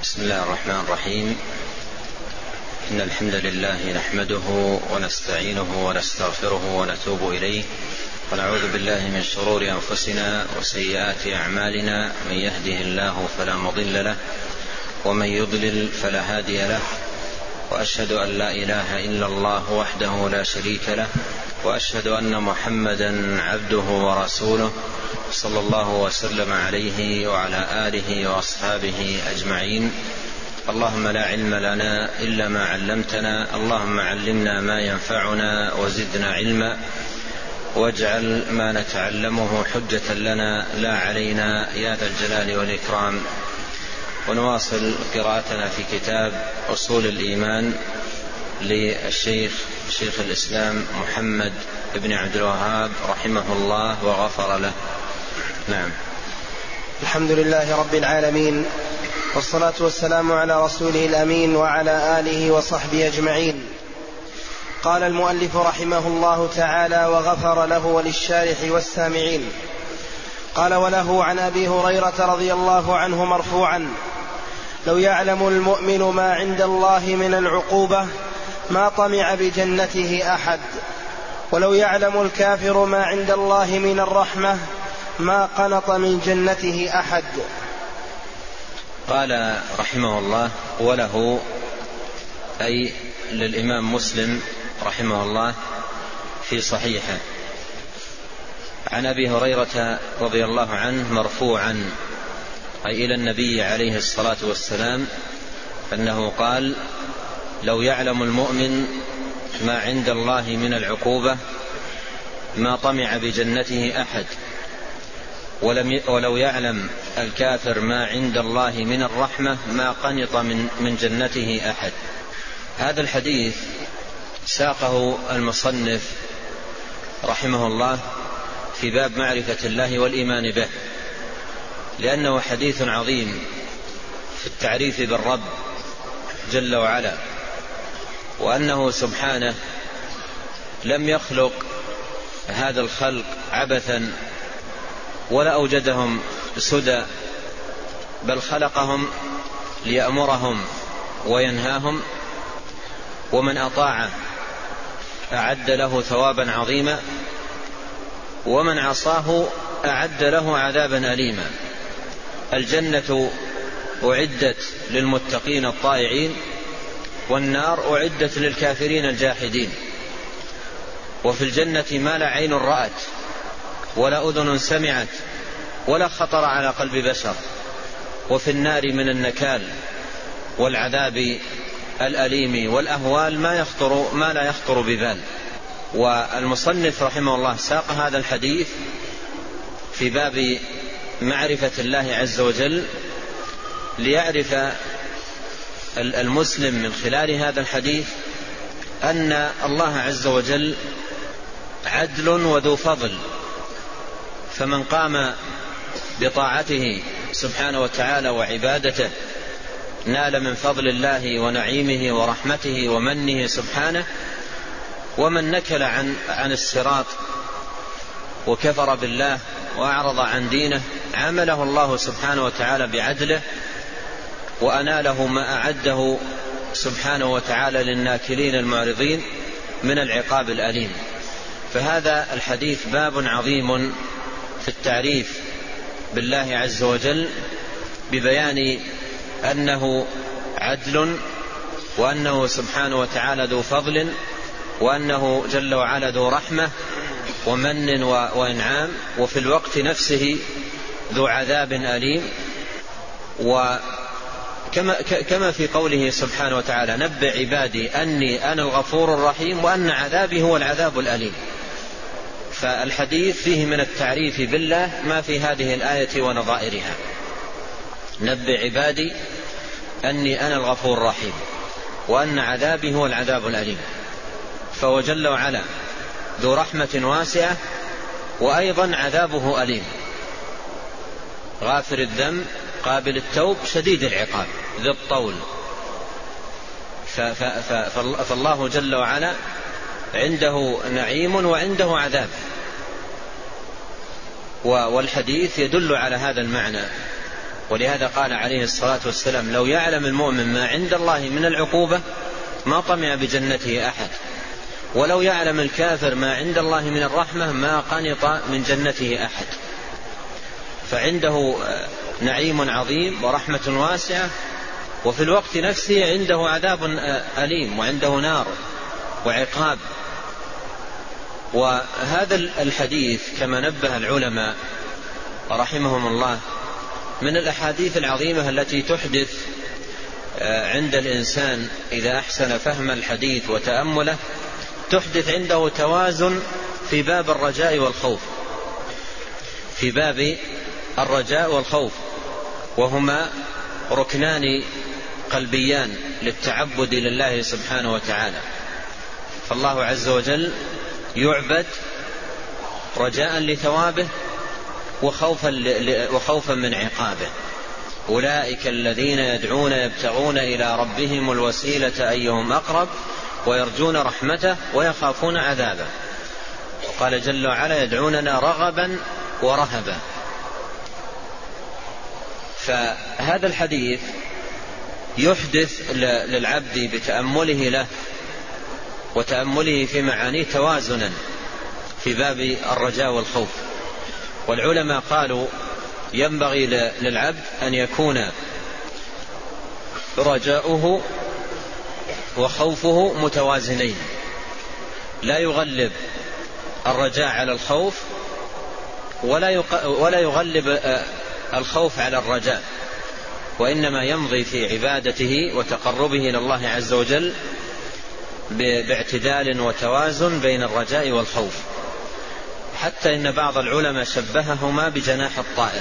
بسم الله الرحمن الرحيم. إن الحمد لله نحمده ونستعينه ونستغفره ونتوب إليه، ونعوذ بالله من شرور أنفسنا وسيئات أعمالنا. من يهده الله فلا مضل له، ومن يضلل فلا هادي له، وأشهد أن لا إله إلا الله وحده لا شريك له، وأشهد أن محمدا عبده ورسوله صلى الله وسلم عليه وعلى آله وأصحابه أجمعين. اللهم لا علم لنا إلا ما علمتنا، اللهم علمنا ما ينفعنا وزدنا علما، واجعل ما نتعلمه حجة لنا لا علينا يا ذا الجلال والإكرام. ونواصل قراءتنا في كتاب أصول الإيمان للشيخ شيخ الإسلام محمد بن عبد الوهاب رحمه الله وغفر له. نعم. الحمد لله رب العالمين، والصلاة والسلام على رسوله الأمين وعلى آله وصحبه أجمعين. قال المؤلف رحمه الله تعالى وغفر له وللشارح والسامعين. قال: وله عن أبي هريرة رضي الله عنه مرفوعا: لو يعلم المؤمن ما عند الله من العقوبة ما طمع بجنته أحد، ولو يعلم الكافر ما عند الله من الرحمة ما قنط من جنته أحد. قال رحمه الله: وله أي للإمام مسلم رحمه الله في صحيحه عن أبي هريرة رضي الله عنه مرفوعا، أي إلى النبي عليه الصلاة والسلام، أنه قال: لو يعلم المؤمن ما عند الله من العقوبة ما طمع بجنته أحد، ولو يعلم الكافر ما عند الله من الرحمة ما قنط من جنته أحد. هذا الحديث ساقه المصنف رحمه الله في باب معرفة الله والإيمان به، لأنه حديث عظيم في التعريف بالرب جل وعلا، وأنه سبحانه لم يخلق هذا الخلق عبثا ولا أوجدهم سدى، بل خلقهم ليأمرهم وينهاهم، ومن أطاعه أعد له ثوابا عظيما، ومن عصاه أعد له عذابا أليما. الجنة أعدت للمتقين الطائعين، والنار أعدت للكافرين الجاحدين. وفي الجنة ما لا عين رأت ولا أذن سمعت ولا خطر على قلب بشر، وفي النار من النكال والعذاب الأليم والأهوال ما لا يخطر ببال. والمصنف رحمه الله ساق هذا الحديث في باب معرفة الله عز وجل ليعرف المسلم من خلال هذا الحديث أن الله عز وجل عدل وذو فضل، فمن قام بطاعته سبحانه وتعالى وعبادته نال من فضل الله ونعيمه ورحمته ومنه سبحانه، ومن نكل عن الصراط وكفر بالله وأعرض عن دينه عامله الله سبحانه وتعالى بعدله، وأناله ما أعده سبحانه وتعالى للناكلين المعرضين من العقاب الأليم. فهذا الحديث باب عظيم في التعريف بالله عز وجل، ببيان أنه عدل، وأنه سبحانه وتعالى ذو فضل، وأنه جل وعلا ذو رحمة ومن وإنعام، وفي الوقت نفسه ذو عذاب أليم. كما في قوله سبحانه وتعالى: نبئ عبادي أني أنا الغفور الرحيم وأن عذابي هو العذاب الأليم. فالحديث فيه من التعريف بالله ما في هذه الآية ونظائرها: نبئ عبادي أني أنا الغفور الرحيم وأن عذابي هو العذاب الأليم. فهو جل وعلا ذو رحمة واسعة، وأيضا عذابه أليم، غافر الذنب قابل التوب شديد العقاب ذي الطول. فالله جل وعلا عنده نعيم وعنده عذاب، والحديث يدل على هذا المعنى، ولهذا قال عليه الصلاة والسلام: لو يعلم المؤمن ما عند الله من العقوبة ما طمع بجنته أحد، ولو يعلم الكافر ما عند الله من الرحمة ما قنط من جنته أحد. فعنده نعيم عظيم ورحمة واسعة، وفي الوقت نفسه عنده عذاب أليم، وعنده نار وعقاب. وهذا الحديث كما نبه العلماء رحمهم الله من الأحاديث العظيمة التي تحدث عند الإنسان إذا أحسن فهم الحديث وتأمله، تحدث عنده توازن في باب الرجاء والخوف، في باب الرجاء والخوف، وهما ركنان قلبيان للتعبد لله سبحانه وتعالى. فالله عز وجل يعبد رجاء لثوابه وخوفا من عقابه. أولئك الذين يدعون يبتغون إلى ربهم الوسيلة أيهم أقرب ويرجون رحمته ويخافون عذابه. وقال جل وعلا: يدعوننا رغبا ورهبا. فهذا الحديث يحدث للعبد بتأمله له وتأمله في معانيه توازنا في باب الرجاء والخوف. والعلماء قالوا: ينبغي للعبد أن يكون رجاؤه وخوفه متوازنين، لا يغلب الرجاء على الخوف ولا يغلب الخوف على الرجاء، وإنما يمضي في عبادته وتقربه إلى الله عز وجل باعتدال وتوازن بين الرجاء والخوف. حتى إن بعض العلماء شبههما بجناح الطائر،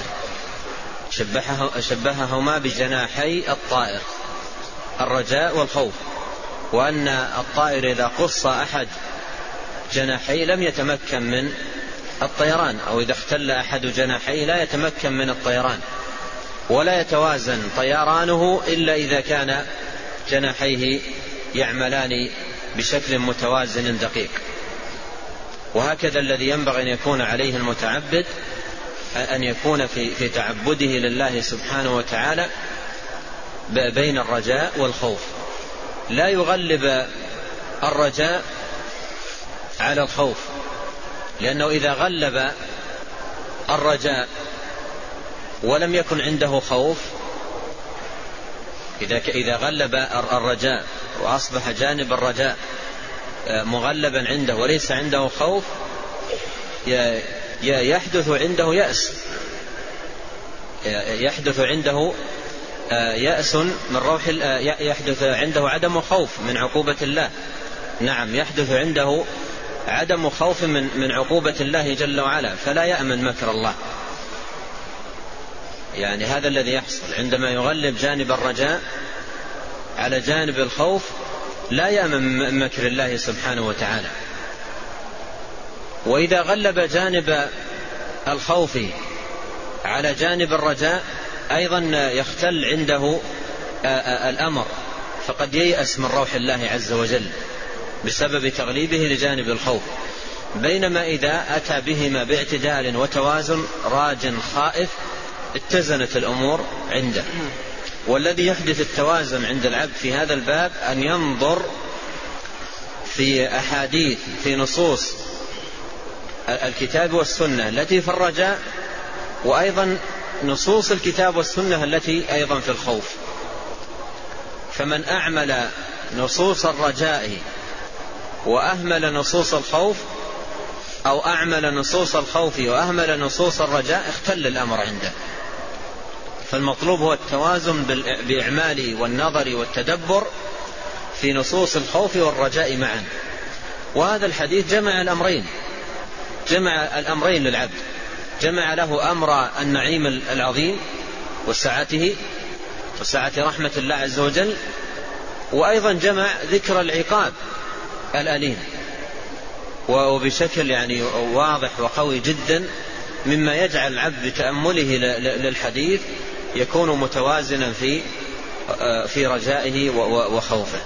شبههما بجناحي الطائر، الرجاء والخوف، وأن الطائر إذا قص أحد جناحي لم يتمكن من الطيران، أو إذا اختل أحد جناحي لا يتمكن من الطيران، ولا يتوازن طيرانه إلا إذا كان جناحيه يعملان بشكل متوازن دقيق. وهكذا الذي ينبغي أن يكون عليه المتعبد أن يكون في تعبده لله سبحانه وتعالى بين الرجاء والخوف، لا يغلب الرجاء على الخوف، لأنه إذا غلب الرجاء ولم يكن عنده خوف، إذا غلب الرجاء وأصبح جانب الرجاء مغلبا عنده وليس عنده خوف، يحدث عنده يأس، يحدث عنده يأس من روح، يحدث عنده عدم خوف من عقوبة الله. نعم، يحدث عنده عدم خوف من عقوبة الله جل وعلا، فلا يأمن مكر الله. يعني هذا الذي يحصل عندما يغلب جانب الرجاء على جانب الخوف، لا يأمن مكر الله سبحانه وتعالى. وإذا غلب جانب الخوف على جانب الرجاء أيضا يختل عنده الأمر، فقد ييأس من روح الله عز وجل بسبب تغليبه لجانب الخوف. بينما إذا أتى بهما باعتدال وتوازن راج خائف اتزنت الأمور عنده. والذي يحدث التوازن عند العبد في هذا الباب أن ينظر في أحاديث، في نصوص الكتاب والسنة التي في الرجاء، وأيضا نصوص الكتاب والسنة التي أيضا في الخوف. فمن أعمل نصوص الرجاء وأهمل نصوص الخوف، أو أعمل نصوص الخوف وأهمل نصوص الرجاء، اختل الأمر عنده. فالمطلوب هو التوازن بإعمال والنظر والتدبر في نصوص الخوف والرجاء معا. وهذا الحديث جمع الأمرين للعبد، جمع له أمر النعيم العظيم وسعته وسعة رحمة الله عز وجل، وأيضا جمع ذكر العقاب الأليم، وبشكل يعني واضح وقوي جدا، مما يجعل العبد بتأمله للحديث يكون متوازنا في رجائه وخوفه.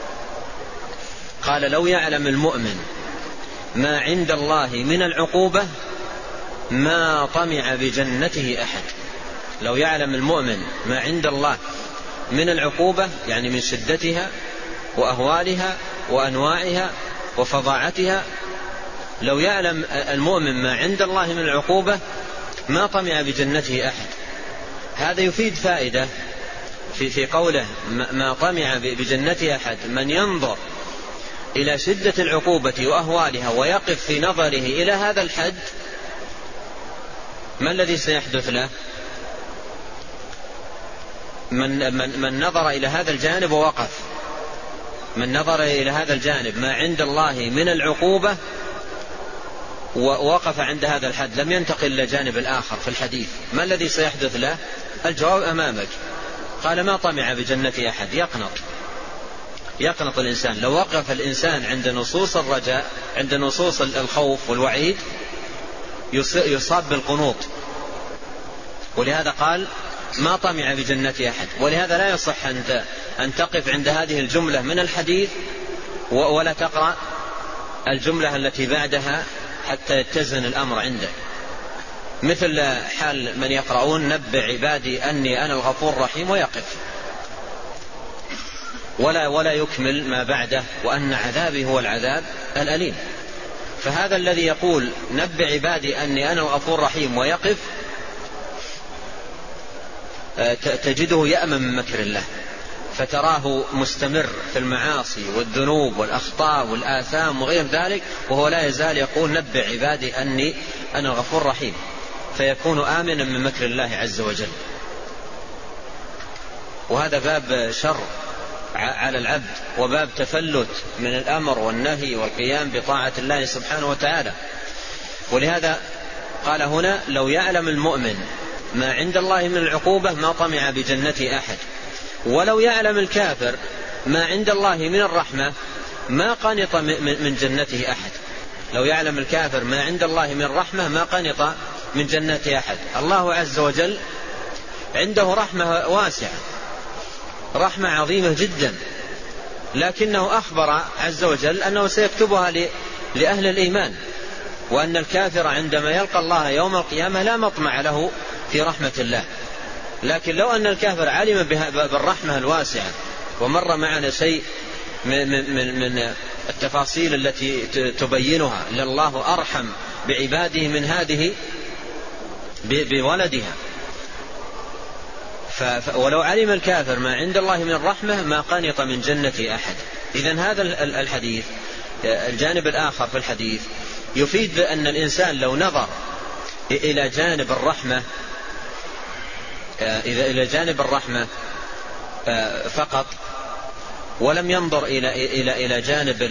قال: لو يعلم المؤمن ما عند الله من العقوبة ما طمع بجنته أحد. لو يعلم المؤمن ما عند الله من العقوبة، يعني من شدتها وأهوالها وأنواعها وفظاعتها، لو يعلم المؤمن ما عند الله من العقوبة ما طمع بجنته أحد. هذا يفيد فائدة في قوله ما طمع بجنته أحد. من ينظر إلى شدة العقوبة وأهوالها ويقف في نظره إلى هذا الحد، ما الذي سيحدث له؟ من نظر إلى هذا الجانب ووقف، من نظر إلى هذا الجانب ما عند الله من العقوبة ووقف عند هذا الحد، لم ينتقل إلى جانب الآخر في الحديث، ما الذي سيحدث له؟ الجواب أمامك. قال ما طمع بجنة أحد. يقنط الإنسان. لو وقف الإنسان عند نصوص الرجاء، عند نصوص الخوف والوعيد، يصاب بالقنوط. ولهذا قال ما طمع بجنة أحد. ولهذا لا يصح أن تقف عند هذه الجملة من الحديث ولا تقرأ الجملة التي بعدها حتى يتزن الأمر عندك، مثل حال من يقرؤون نبئ عبادي أني أنا الغفور الرحيم ويقف ولا يكمل ما بعده وأن عذابي هو العذاب الأليم. فهذا الذي يقول نبئ عبادي أني أنا الغفور الرحيم ويقف تجده يأمن من مكر الله، فتراه مستمر في المعاصي والذنوب والأخطاء والآثام وغير ذلك، وهو لا يزال يقول نبئ عبادي أني أنا الغفور الرحيم، فيكون آمنا من مكر الله عز وجل. وهذا باب شر على العبد، وباب تفلت من الأمر والنهي والقيام بطاعة الله سبحانه وتعالى. ولهذا قال هنا لو يعلم المؤمن ما عند الله من العقوبة ما طمع بجنة أحد، ولو يعلم الكافر ما عند الله من الرحمة ما قنط من جنته أحد. لو يعلم الكافر ما عند الله من الرحمة ما قنط من جنة أحد. الله عز وجل عنده رحمة واسعة، رحمة عظيمة جدا، لكنه أخبر عز وجل أنه سيكتبها لأهل الإيمان، وأن الكافر عندما يلقى الله يوم القيامة لا مطمع له في رحمة الله. لكن لو أن الكافر علم بالرحمة الواسعة، ومر معنا شيء من التفاصيل التي تبينها لله أرحم بعباده من هذه بولدها، ولو علم الكافر ما عند الله من الرحمة ما قنط من جنة أحد. إذن هذا الحديث، الجانب الآخر في الحديث، يفيد بأن الإنسان لو نظر إلى جانب الرحمة إلى جانب الرحمة فقط، ولم ينظر إلى جانب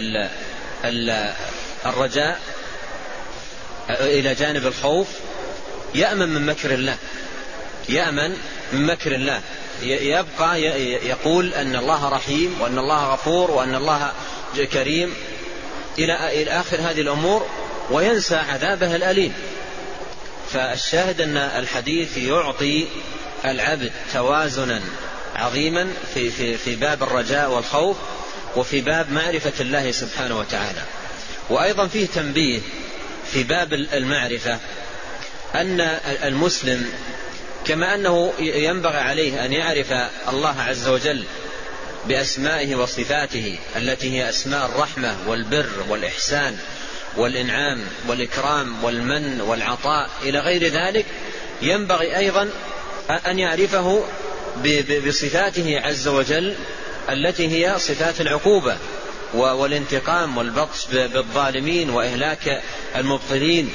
الرجاء، إلى جانب الخوف، يأمن من مكر الله، يأمن من مكر الله، يبقى يقول أن الله رحيم وأن الله غفور وأن الله كريم إلى آخر هذه الأمور، وينسى عذابه الأليم. فالشاهد أن الحديث يعطي العبد توازنا عظيما في باب الرجاء والخوف، وفي باب معرفة الله سبحانه وتعالى. وأيضا فيه تنبيه في باب المعرفة أن المسلم كما أنه ينبغي عليه أن يعرف الله عز وجل بأسمائه وصفاته التي هي أسماء الرحمة والبر والإحسان والإنعام والإكرام والمن والعطاء إلى غير ذلك، ينبغي أيضا أن يعرفه بصفاته عز وجل التي هي صفات العقوبة والانتقام والبطش بالظالمين وإهلاك المبطلين،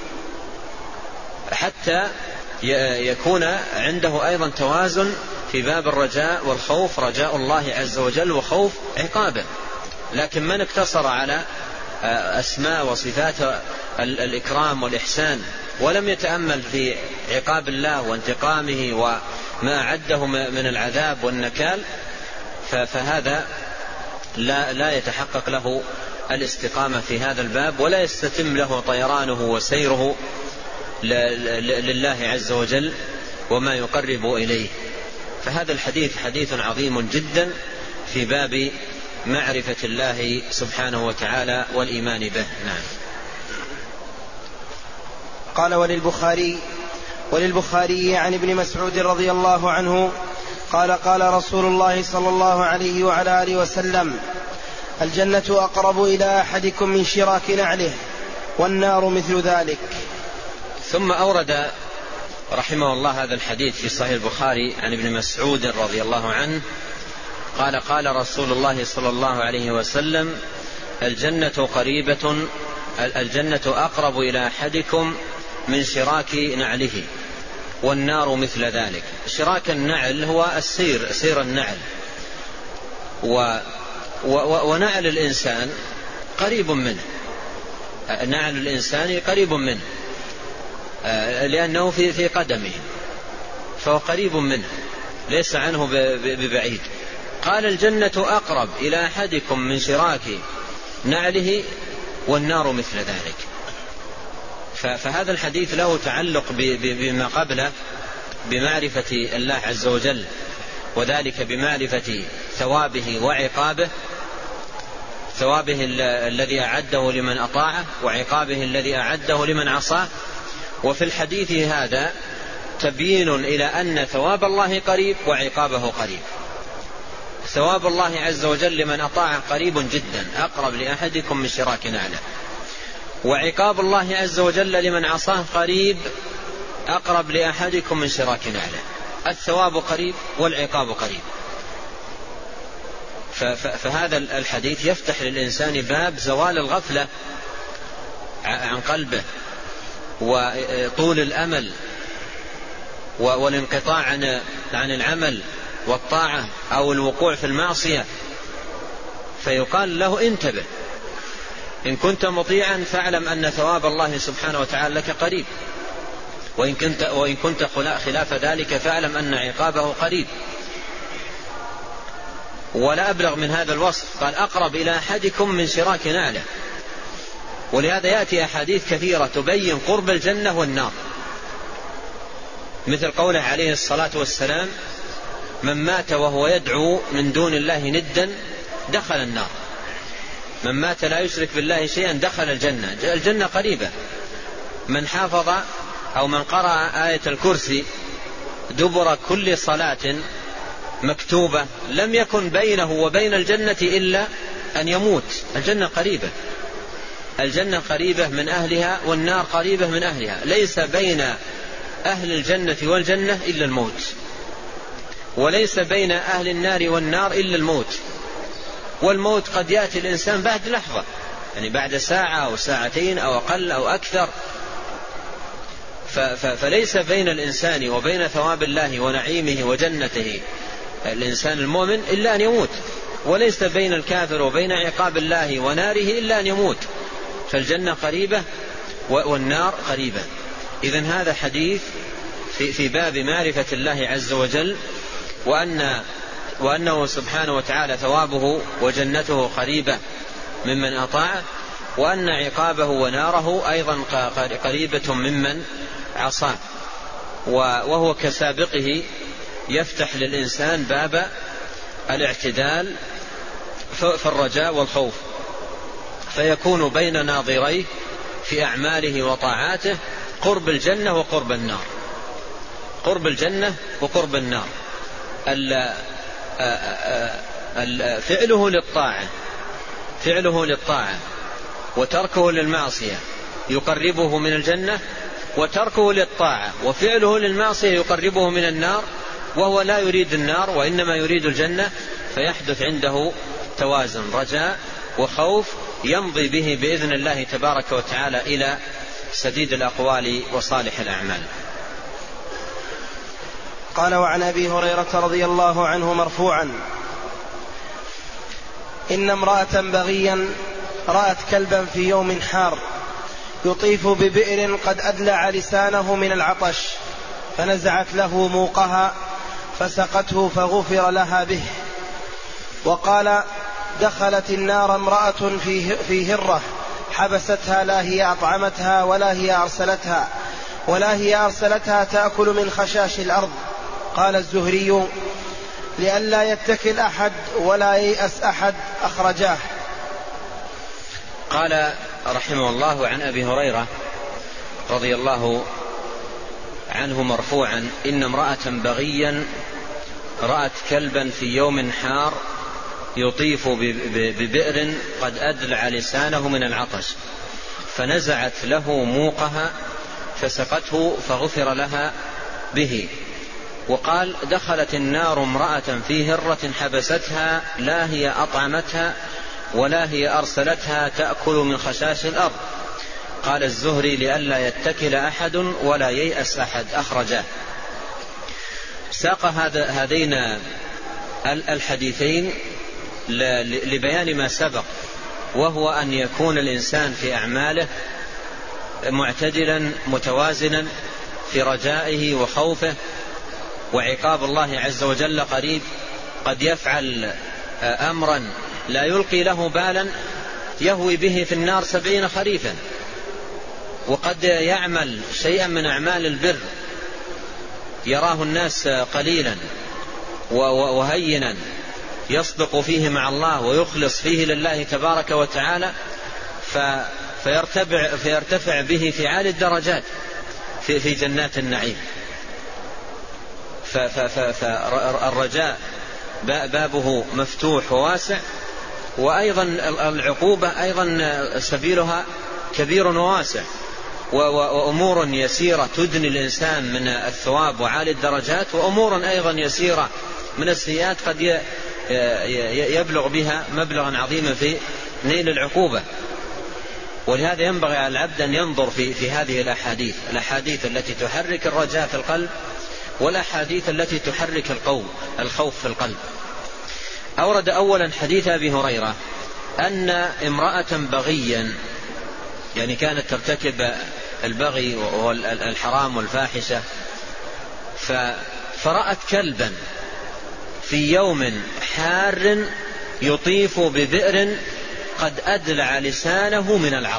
حتى يكون عنده أيضا توازن في باب الرجاء والخوف، رجاء الله عز وجل وخوف عقابه. لكن من اقتصر على أسماء وصفات الإكرام والإحسان ولم يتأمل في عقاب الله وانتقامه وما أعده من العذاب والنكال، فهذا لا يتحقق له الاستقامة في هذا الباب، ولا يستتم له طيرانه وسيره لله عز وجل وما يقرب إليه. فهذا الحديث حديث عظيم جدا في باب معرفة الله سبحانه وتعالى والإيمان به. نعم. قال وللبخاري وللبخاري عن ابن مسعود رضي الله عنه قال قال رسول الله صلى الله عليه وعلى آله وسلم: الجنة أقرب إلى أحدكم من شراك نعله والنار مثل ذلك. ثم أورد رحمه الله هذا الحديث في صحيح البخاري عن ابن مسعود رضي الله عنه قال قال رسول الله صلى الله عليه وسلم: الجنة أقرب إلى أحدكم من شراك نعله والنار مثل ذلك. شراك النعل هو سير النعل، ونعل الإنسان قريب منه، نعل الإنسان قريب منه لأنه في قدمه، فهو قريب منه ليس عنه ببعيد. قال: الجنة أقرب إلى أحدكم من شراك نعله والنار مثل ذلك. فهذا الحديث له تعلق بما قبله، بمعرفة الله عز وجل، وذلك بمعرفة ثوابه وعقابه، ثوابه الذي أعده لمن أطاعه وعقابه الذي أعده لمن عصاه. وفي الحديث هذا تبيين إلى أن ثواب الله قريب وعقابه قريب. ثواب الله عز وجل لمن أطاعه قريب جدا، أقرب لأحدكم من شراك نعله، وعقاب الله عز وجل لمن عصاه قريب، أقرب لأحدكم من شراك نعله. الثواب قريب والعقاب قريب. فهذا الحديث يفتح للإنسان باب زوال الغفلة عن قلبه، وطول الأمل، والانقطاع عن العمل والطاعة أو الوقوع في المعصية. فيقال له: انتبه، إن كنت مطيعا فاعلم أن ثواب الله سبحانه وتعالى لك قريب، وإن كنت خلاف ذلك فاعلم أن عقابه قريب. ولا أبلغ من هذا الوصف، قال: أقرب إلى أحدكم من شراك نعله. ولهذا يأتي أحاديث كثيرة تبين قرب الجنة والنار، مثل قوله عليه الصلاة والسلام: من مات وهو يدعو من دون الله ندا دخل النار. من مات لا يشرك بالله شيئا دخل الجنة. الجنة قريبة. من حافظ أو من قرأ آية الكرسي دبر كل صلاة مكتوبة لم يكن بينه وبين الجنة إلا أن يموت. الجنة قريبة. الجنة قريبة من أهلها والنار قريبة من أهلها. ليس بين أهل الجنة والجنة إلا الموت، وليس بين أهل النار والنار إلا الموت. والموت قد يأتي الإنسان بعد لحظة، يعني بعد ساعة أو ساعتين أو أقل أو أكثر. فليس بين الإنسان وبين ثواب الله ونعيمه وجنته الإنسان المؤمن إلا أن يموت، وليس بين الكافر وبين عقاب الله وناره إلا أن يموت. فالجنة قريبة والنار قريبة. إذن هذا حديث في باب معرفة الله عز وجل، وأنه سبحانه وتعالى ثوابه وجنته قريبة ممن أطاعه، وأن عقابه وناره أيضا قريبة ممن عصاه. وهو كسابقه يفتح للإنسان باب الاعتدال في الرجاء والخوف، فيكون بين ناظريه في أعماله وطاعاته قرب الجنة وقرب النار. قرب الجنة وقرب النار. فعله للطاعة وتركه للمعصية يقربه من الجنة، وتركه للطاعة وفعله للمعصية يقربه من النار، وهو لا يريد النار وإنما يريد الجنة. فيحدث عنده توازن رجاء وخوف يمضي به بإذن الله تبارك وتعالى إلى سديد الأقوال وصالح الأعمال. قال: وعن أبي هريرة رضي الله عنه مرفوعا: إن امرأة بغيا رأت كلبا في يوم حار يطيف ببئر قد أدلع لسانه من العطش، فنزعت له موقها فسقته فغفر لها به. وقال: دخلت النار امرأة في هرة حبستها، لا هي أطعمتها ولا هي أرسلتها تأكل من خشاش الأرض. قال الزهري: لئلا يتكل أحد ولا ييأس أحد، أخرجاه. قال رحمه الله: عن أبي هريرة رضي الله عنه مرفوعا إن امرأة بغيا رأت كلبا في يوم حار يطيف ببئر قد أدلع لسانه من العطش فنزعت له موقها فسقته فغفر لها به. وقال دخلت النار امرأة في هرة حبستها لا هي أطعمتها ولا هي أرسلتها تأكل من خشاش الأرض. قال الزهري لئلا يتكل أحد ولا ييأس أحد، أخرجاه. ساق هذين الحديثين لبيان ما سبق، وهو أن يكون الإنسان في أعماله معتدلا متوازنا في رجائه وخوفه، وعقاب الله عز وجل قريب. قد يفعل أمرا لا يلقي له بالا يهوي به في النار 70 خريفا، وقد يعمل شيئا من أعمال البر يراه الناس قليلا وهينا يصدق فيه مع الله ويخلص فيه لله تبارك وتعالى، فيرتفع به في عالي الدرجات في جنات النعيم. فالرجاء بابه مفتوح وواسع، وأيضا العقوبة أيضا سبيلها كبير وواسع، وأمور يسيرة تدني الإنسان من الثواب وعالي الدرجات، وأمور أيضا يسيرة من السيئات قد يبلغ بها مبلغا عظيما في نيل العقوبة. ولهذا ينبغي على العبد أن ينظر في هذه الأحاديث التي تحرك الرجاء في القلب، والأحاديث التي تحرك الخوف في القلب. أورد أولا حديث أبي هريرة أن امرأة بغيا، يعني كانت ترتكب البغي والحرام والفاحشة، فرأت كلبا في يوم حار يطيف ببئر قد أدلع لسانه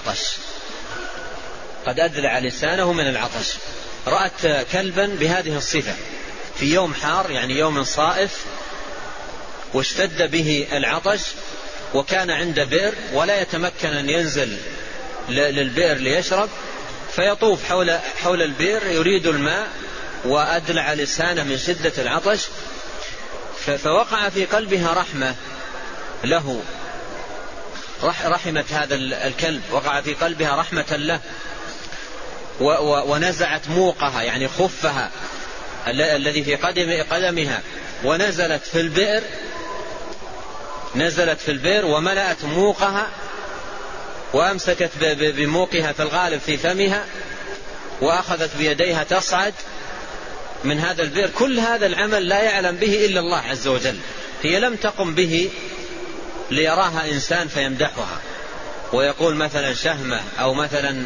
من العطش. رأت كلبا بهذه الصفة في يوم حار، يعني يوم صائف، واشتد به العطش، وكان عند بئر ولا يتمكن أن ينزل للبئر ليشرب، فيطوف حول البئر يريد الماء وأدلع لسانه من شدة العطش. فوقع في قلبها رحمة له، رحمت هذا الكلب، وقع في قلبها رحمة له، ونزعت موقها يعني خفها الذي في قدمها، ونزلت في البئر وملأت موقها، وأمسكت بموقها في الغالب في فمها، وأخذت بيديها تصعد من هذا البئر. كل هذا العمل لا يعلم به إلا الله عز وجل، هي لم تقم به ليراها إنسان فيمدحها ويقول مثلا شهمة أو مثلا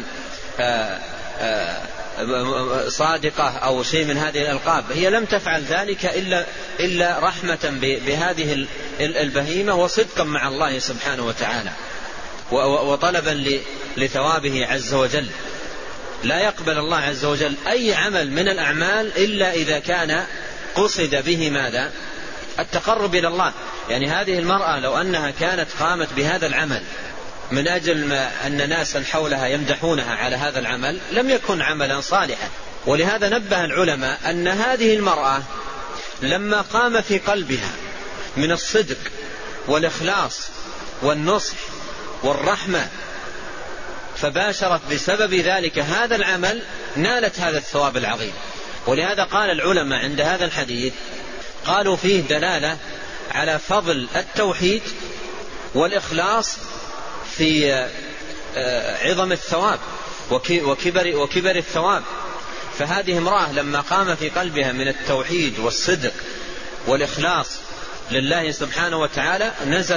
صادقة أو شيء من هذه الألقاب. هي لم تفعل ذلك إلا رحمة بهذه البهيمة وصدقا مع الله سبحانه وتعالى، وطلبا لثوابه عز وجل. لا يقبل الله عز وجل أي عمل من الأعمال إلا إذا كان قصد به ماذا؟ التقرب إلى الله. يعني هذه المرأة لو أنها كانت قامت بهذا العمل من أجل أن ناسا حولها يمدحونها على هذا العمل لم يكن عملا صالحا. ولهذا نبه العلماء أن هذه المرأة لما قام في قلبها من الصدق والإخلاص والنصح والرحمة فباشرت بسبب ذلك هذا العمل نالت هذا الثواب العظيم. ولهذا قال العلماء عند هذا الحديث قالوا فيه دلالة على فضل التوحيد والإخلاص في عظم الثواب وكبر الثواب. فهذه امرأة لما قام في قلبها من التوحيد والصدق والإخلاص لله سبحانه وتعالى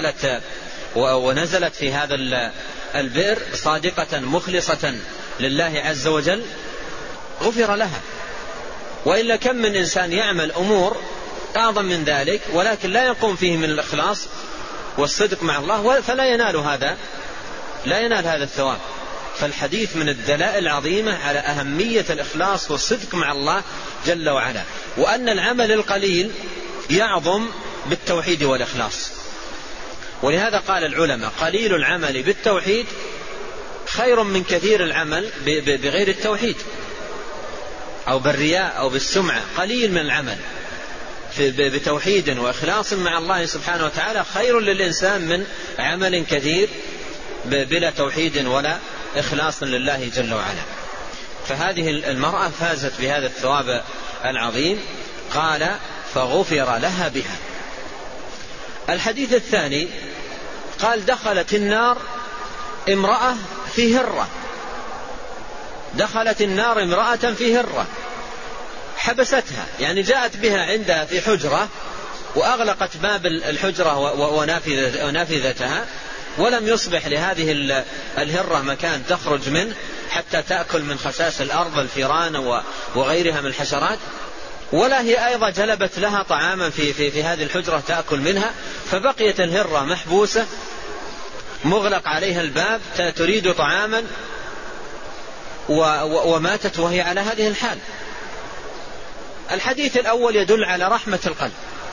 ونزلت في هذا البئر صادقة مخلصة لله عز وجل غفر لها. وإلا كم من إنسان يعمل أمور أعظم من ذلك ولكن لا يقوم فيه من الإخلاص والصدق مع الله فلا ينال هذا الثواب. فالحديث من الدلائل العظيمة على أهمية الإخلاص والصدق مع الله جل وعلا، وأن العمل القليل يعظم بالتوحيد والإخلاص. ولهذا قال العلماء قليل العمل بالتوحيد خير من كثير العمل بغير التوحيد. أو بالرياء أو بالسمعة قليل من العمل بتوحيد وإخلاص مع الله سبحانه وتعالى خير للإنسان من عمل كثير بلا توحيد ولا إخلاص لله جل وعلا. فهذه المرأة فازت بهذا الثواب العظيم. قال فغفر لها بها. الحديث الثاني قال دخلت النار امرأة في هرة. دخلت النار امرأة في هرة حبستها، يعني جاءت بها عندها في حجرة وأغلقت باب الحجرة ونافذتها، ولم يصبح لهذه الهرة مكان تخرج منه حتى تأكل من خشاش الأرض الفيران وغيرها من الحشرات، ولا هي أيضا جلبت لها طعاما في هذه الحجرة تأكل منها، فبقيت الهرة محبوسة مغلق عليها الباب تريد طعاما وماتت وهي على هذه الحال. الحديث الأول يدل على رحمة القلب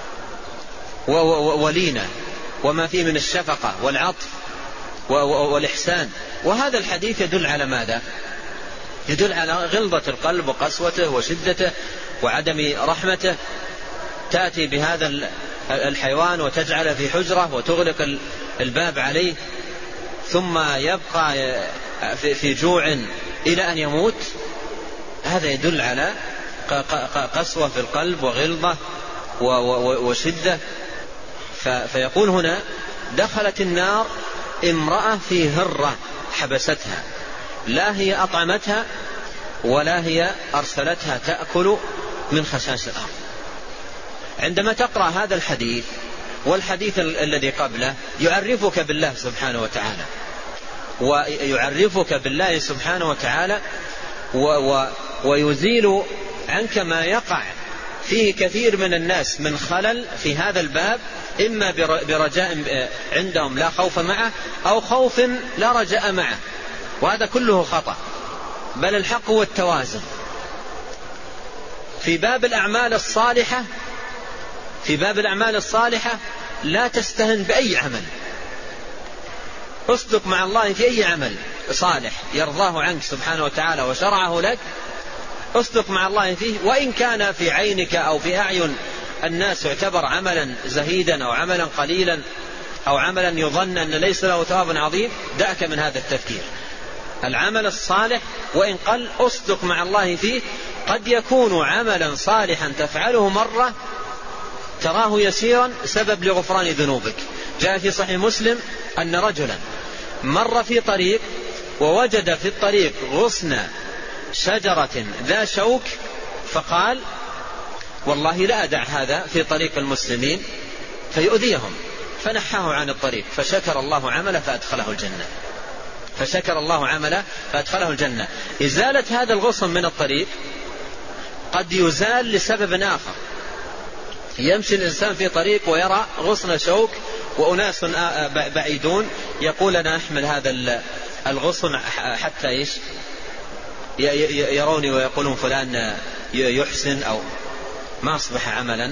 ولينة وما فيه من الشفقة والعطف والإحسان، وهذا الحديث يدل على ماذا؟ يدل على غلظة القلب وقسوته وشدته وعدم رحمته. تأتي بهذا الحيوان وتجعله في حجرة وتغلق الباب عليه ثم يبقى في جوع إلى أن يموت. هذا يدل على قسوة في القلب وغلظة وشدة. فيقول هنا دخلت النار امرأة في هرة حبستها، لا هي أطعمتها ولا هي أرسلتها تأكل من خشاش الأرض. عندما تقرأ هذا الحديث والحديث الذي قبله يعرفك بالله سبحانه وتعالى، ويعرفك بالله سبحانه وتعالى ويزيل عنك ما يقع فيه كثير من الناس من خلل في هذا الباب، إما برجاء عندهم لا خوف معه أو خوف لا رجاء معه، وهذا كله خطأ. بل الحق هو التوازن. في باب الأعمال الصالحة لا تستهن بأي عمل، اصدق مع الله في أي عمل صالح يرضاه عنك سبحانه وتعالى وشرعه لك، اصدق مع الله فيه، وإن كان في عينك أو في أعين الناس يعتبر عملا زهيدا أو عملا قليلا أو عملا يظن أن ليس له ثواب عظيم، دعك من هذا التفكير. العمل الصالح وإن قل اصدق مع الله فيه. قد يكون عملا صالحا تفعله مرة تراه يسيرا سبب لغفران ذنوبك. جاء في صحيح مسلم أن رجلا مر في طريق ووجد في الطريق غصن شجرة ذا شوك، فقال والله لا أدع هذا في طريق المسلمين فيؤذيهم، فنحاه عن الطريق، فشكر الله عمله فأدخله الجنة. إزالة هذا الغصن من الطريق قد يزال لسبب آخر. يمشي الإنسان في طريق ويرى غصن شوك وأناس بعيدون، يقول أنا أحمل هذا الغصن حتى يروني ويقولون فلان يحسن، أو ما أصبح عملا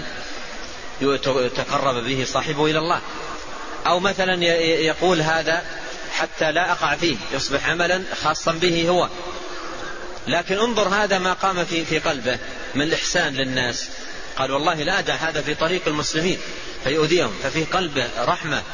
يتقرب به صاحبه إلى الله. أو مثلا يقول هذا حتى لا أقع فيه، يصبح عملا خاصا به هو. لكن انظر هذا ما قام في قلبه من الإحسان للناس، قال والله لا أدع هذا في طريق المسلمين فيؤذيهم، ففي قلبه رحمة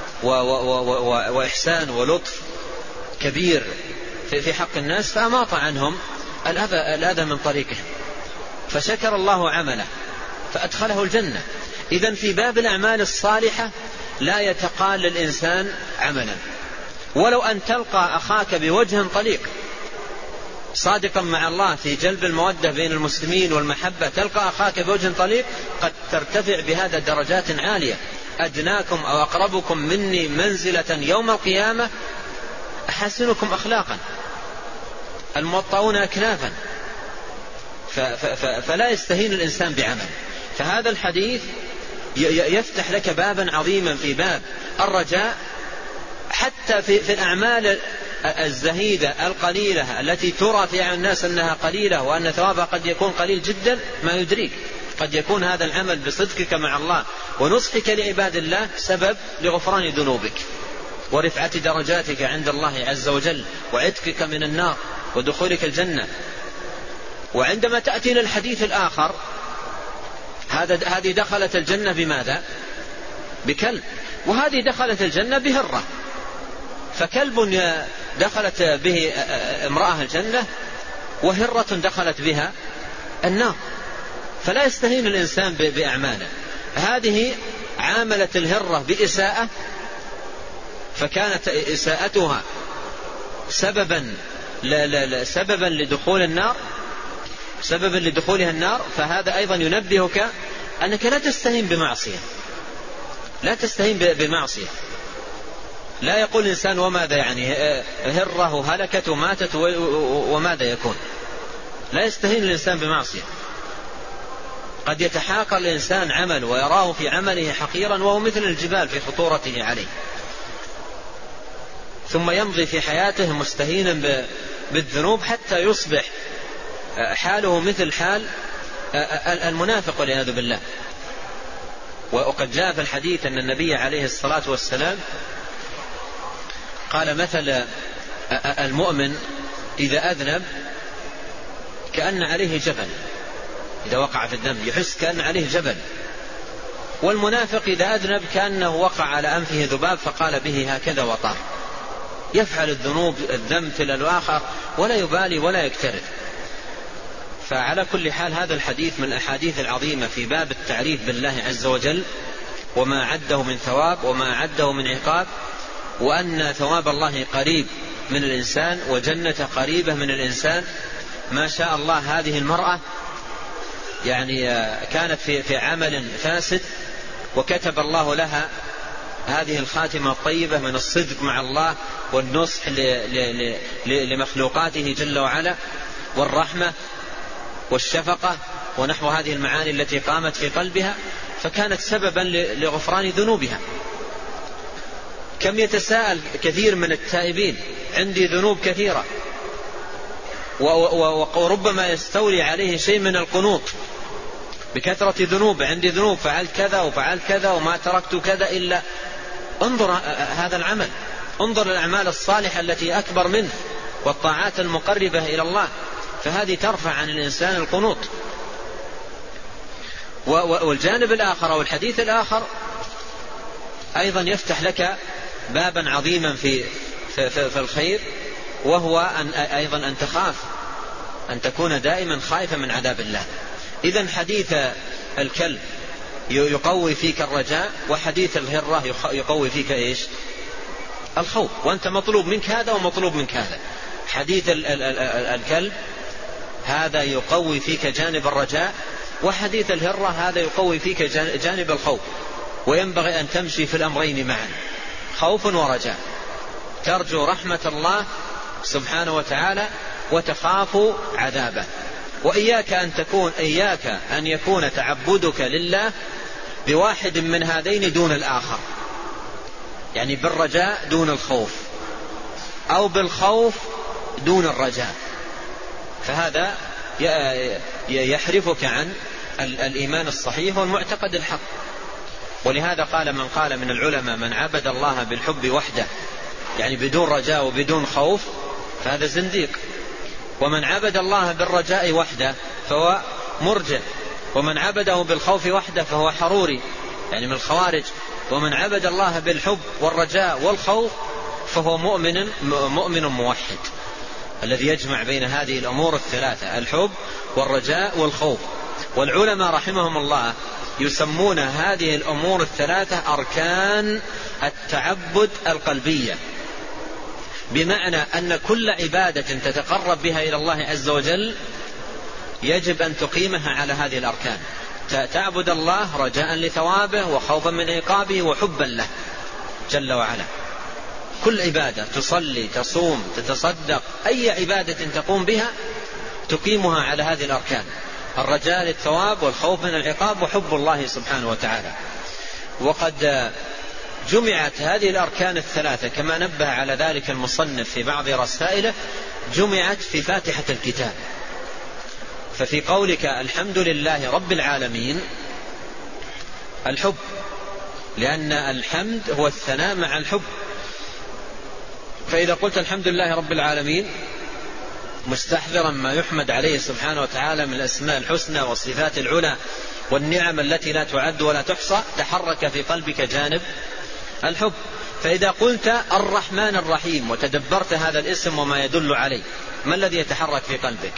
وإحسان ولطف كبير في حق الناس، فأماط عنهم الأذى من طريقهم، فشكر الله عمله فأدخله الجنة. إذن في باب الأعمال الصالحة لا يتقال الإنسان عملا، ولو أن تلقى أخاك بوجه طليق صادقا مع الله في جلب المودة بين المسلمين والمحبة، تلقى أخاك بوجه طليق قد ترتفع بهذا درجات عالية. أدناكم أو أقربكم مني منزلة يوم القيامة أحسنكم أخلاقا، الموطؤون أكنافا. فلا يستهين الإنسان بعمل. فهذا الحديث يفتح لك بابا عظيما في باب الرجاء، حتى في الأعمال الزهيدة القليلة التي ترى في أعين الناس أنها قليلة وأن ثوابها قد يكون قليل جدا، ما يدريك قد يكون هذا العمل بصدقك مع الله ونصحك لعباد الله سبب لغفران ذنوبك ورفعة درجاتك عند الله عز وجل وعتقك من النار ودخولك الجنة. وعندما تأتي للحديث الآخر هذه دخلت الجنة بماذا؟ بكلب، وهذه دخلت الجنة بهرة. فكلب دخلت به امرأة الجنة، وهرة دخلت بها النار. فلا يستهين الإنسان بأعماله. هذه عاملت الهرة بإساءة، فكانت إساءتها سببا لدخول النار، سببا لدخولها النار. فهذا أيضا ينبهك أنك لا تستهين بمعصية، لا تستهين بمعصية. لا يقول الإنسان وماذا يعني هره هلكت وماتت وماذا يكون. لا يستهين الإنسان بمعصية. قد يتحاقر الإنسان عمل ويراه في عمله حقيرا وهو مثل الجبال في خطورته عليه، ثم يمضي في حياته مستهينا بالذنوب حتى يصبح حاله مثل حال المنافق والعياذ بالله. وقد جاء في الحديث أن النبي عليه الصلاة والسلام قال مثل المؤمن إذا أذنب كأن عليه جبل، إذا وقع في الذنب يحس كأن عليه جبل، والمنافق إذا أذنب كأنه وقع على أنفه ذباب فقال به هكذا وطار. يفعل الذنب تلو الآخر ولا يبالي ولا يكترث. فعلى كل حال هذا الحديث من الأحاديث العظيمة في باب التعريف بالله عز وجل وما عده من ثواب وما عده من عقاب، وأن ثواب الله قريب من الإنسان وجنة قريبة من الإنسان. ما شاء الله هذه المرأة يعني كانت في عمل فاسد، وكتب الله لها هذه الخاتمة الطيبة من الصدق مع الله والنصح لمخلوقاته جل وعلا والرحمة والشفقة ونحو هذه المعاني التي قامت في قلبها، فكانت سببا لغفران ذنوبها. كم يتساءل كثير من التائبين عندي ذنوب كثيرة، وربما يستولي عليه شيء من القنوط بكثرة ذنوب، عندي ذنوب فعلت كذا وفعلت كذا وما تركت كذا إلا. انظر هذا العمل، انظر الأعمال الصالحة التي أكبر منه والطاعات المقربة إلى الله، فهذه ترفع عن الإنسان القنوط. والجانب الآخر أو الحديث الآخر أيضا يفتح لك بابا عظيما في الخير، وهو أيضا أن تخاف، أن تكون دائما خائفا من عذاب الله. إذن حديث الكلب يقوي فيك الرجاء، وحديث الهرة يقوي فيك إيش؟ الخوف. وأنت مطلوب منك هذا ومطلوب منك هذا. حديث الكلب هذا يقوي فيك جانب الرجاء، وحديث الهرة هذا يقوي فيك جانب الخوف. وينبغي أن تمشي في الأمرين معا، خوف ورجاء، ترجو رحمة الله سبحانه وتعالى وتخاف عذابه. وإياك أن يكون تعبدك لله بواحد من هذين دون الآخر، يعني بالرجاء دون الخوف، أو بالخوف دون الرجاء، فهذا يحرفك عن الإيمان الصحيح والمعتقد الحق. ولهذا قال من قال من العلماء من عبد الله بالحب وحده، يعني بدون رجاء وبدون خوف، فهذا زنديق. ومن عبد الله بالرجاء وحده فهو مرجئ، ومن عبده بالخوف وحده فهو حروري، يعني من الخوارج. ومن عبد الله بالحب والرجاء والخوف فهو مؤمن موحد، الذي يجمع بين هذه الأمور الثلاثة، الحب والرجاء والخوف. والعلماء رحمهم الله يسمون هذه الأمور الثلاثة أركان التعبد القلبية، بمعنى أن كل عبادة تتقرب بها إلى الله عز وجل يجب أن تقيمها على هذه الأركان. تعبد الله رجاء لثوابه وخوفا من عقابه وحبا له جل وعلا. كل عبادة، تصلي، تصوم، تتصدق، أي عبادة تقوم بها تقيمها على هذه الأركان، الرجاء للثواب والخوف من العقاب وحب الله سبحانه وتعالى. وقد جمعت هذه الأركان الثلاثة كما نبه على ذلك المصنف في بعض رسائله، جمعت في فاتحة الكتاب. ففي قولك الحمد لله رب العالمين الحب، لأن الحمد هو الثناء مع الحب. فإذا قلت الحمد لله رب العالمين مستحضرا ما يحمد عليه سبحانه وتعالى من الأسماء الحسنى والصفات العلى والنعم التي لا تعد ولا تحصى، تحرك في قلبك جانب الحب. فإذا قلت الرحمن الرحيم وتدبرت هذا الاسم وما يدل عليه، ما الذي يتحرك في قلبك؟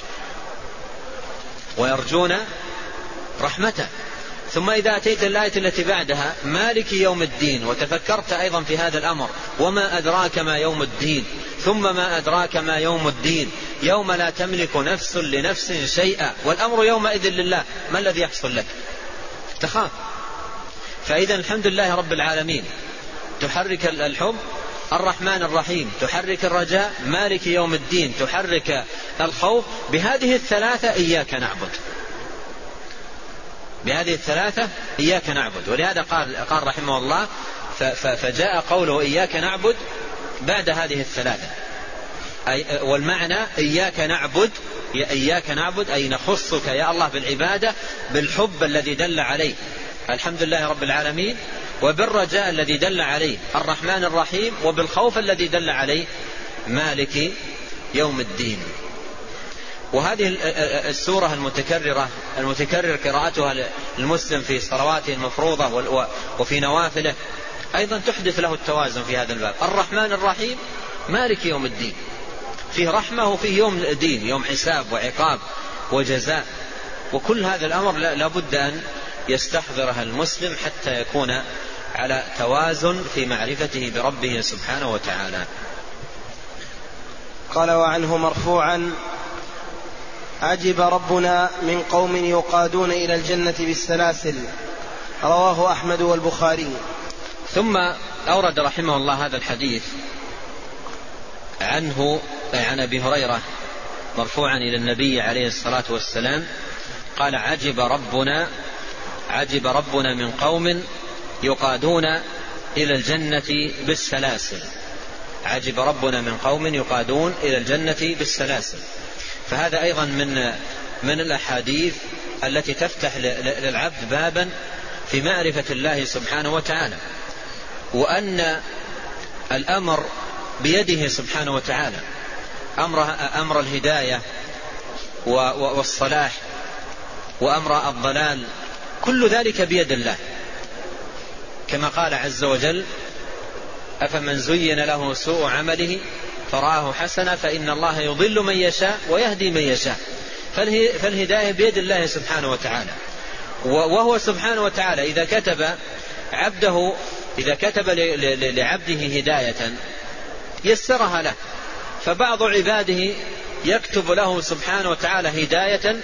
ويرجون رحمته. ثم إذا أتيت الآية التي بعدها مالك يوم الدين وتفكرت أيضا في هذا الأمر، وما أدراك ما يوم الدين، ثم ما أدراك ما يوم الدين، يوم لا تملك نفس لنفس شيئا والأمر يومئذ لله، ما الذي يحصل لك؟ تخاف. فإذا الحمد لله رب العالمين تحرك الحب، الرحمن الرحيم تحرك الرجاء، مالك يوم الدين تحرك الخوف. بهذه الثلاثة إياك نعبد، بهذه الثلاثة إياك نعبد. ولهذا قال رحمه الله فجاء قوله إياك نعبد بعد هذه الثلاثة. والمعنى إياك نعبد، إياك نعبد أي نخصك يا الله بالعبادة بالحب الذي دل عليه الحمد لله رب العالمين، وبالرجاء الذي دل عليه الرحمن الرحيم، وبالخوف الذي دل عليه مالك يوم الدين. وهذه السورة المتكرر قراءتها المسلم في صلواته المفروضة وفي نوافله أيضا تحدث له التوازن في هذا الباب. الرحمن الرحيم مالك يوم الدين، فيه رحمة وفيه يوم الدين، يوم حساب وعقاب وجزاء. وكل هذا الأمر لابد أن يستحضرها المسلم حتى يكون على توازن في معرفته بربه سبحانه وتعالى. قال وعنه مرفوعا: عجب ربنا من قوم يقادون إلى الجنة بالسلاسل، رواه أحمد والبخاري. ثم أورد رحمه الله هذا الحديث عنه عن أبي هريرة مرفوعا إلى النبي عليه الصلاة والسلام قال: عجب ربنا من قوم يقادون إلى الجنة بالسلاسل. عجب ربنا من قوم يقادون إلى الجنة بالسلاسل. فهذا أيضا من الأحاديث التي تفتح للعبد بابا في معرفة الله سبحانه وتعالى، وأن الأمر بيده سبحانه وتعالى، أمر الهداية والصلاح وأمر الضلال، كل ذلك بيد الله، كما قال عز وجل: أفمن زين له سوء عمله فرآه حسنا فإن الله يضل من يشاء ويهدي من يشاء. فالهداية بيد الله سبحانه وتعالى. وهو سبحانه وتعالى إذا كتب لعبده هداية يسرها له. فبعض عباده يكتب له سبحانه وتعالى هداية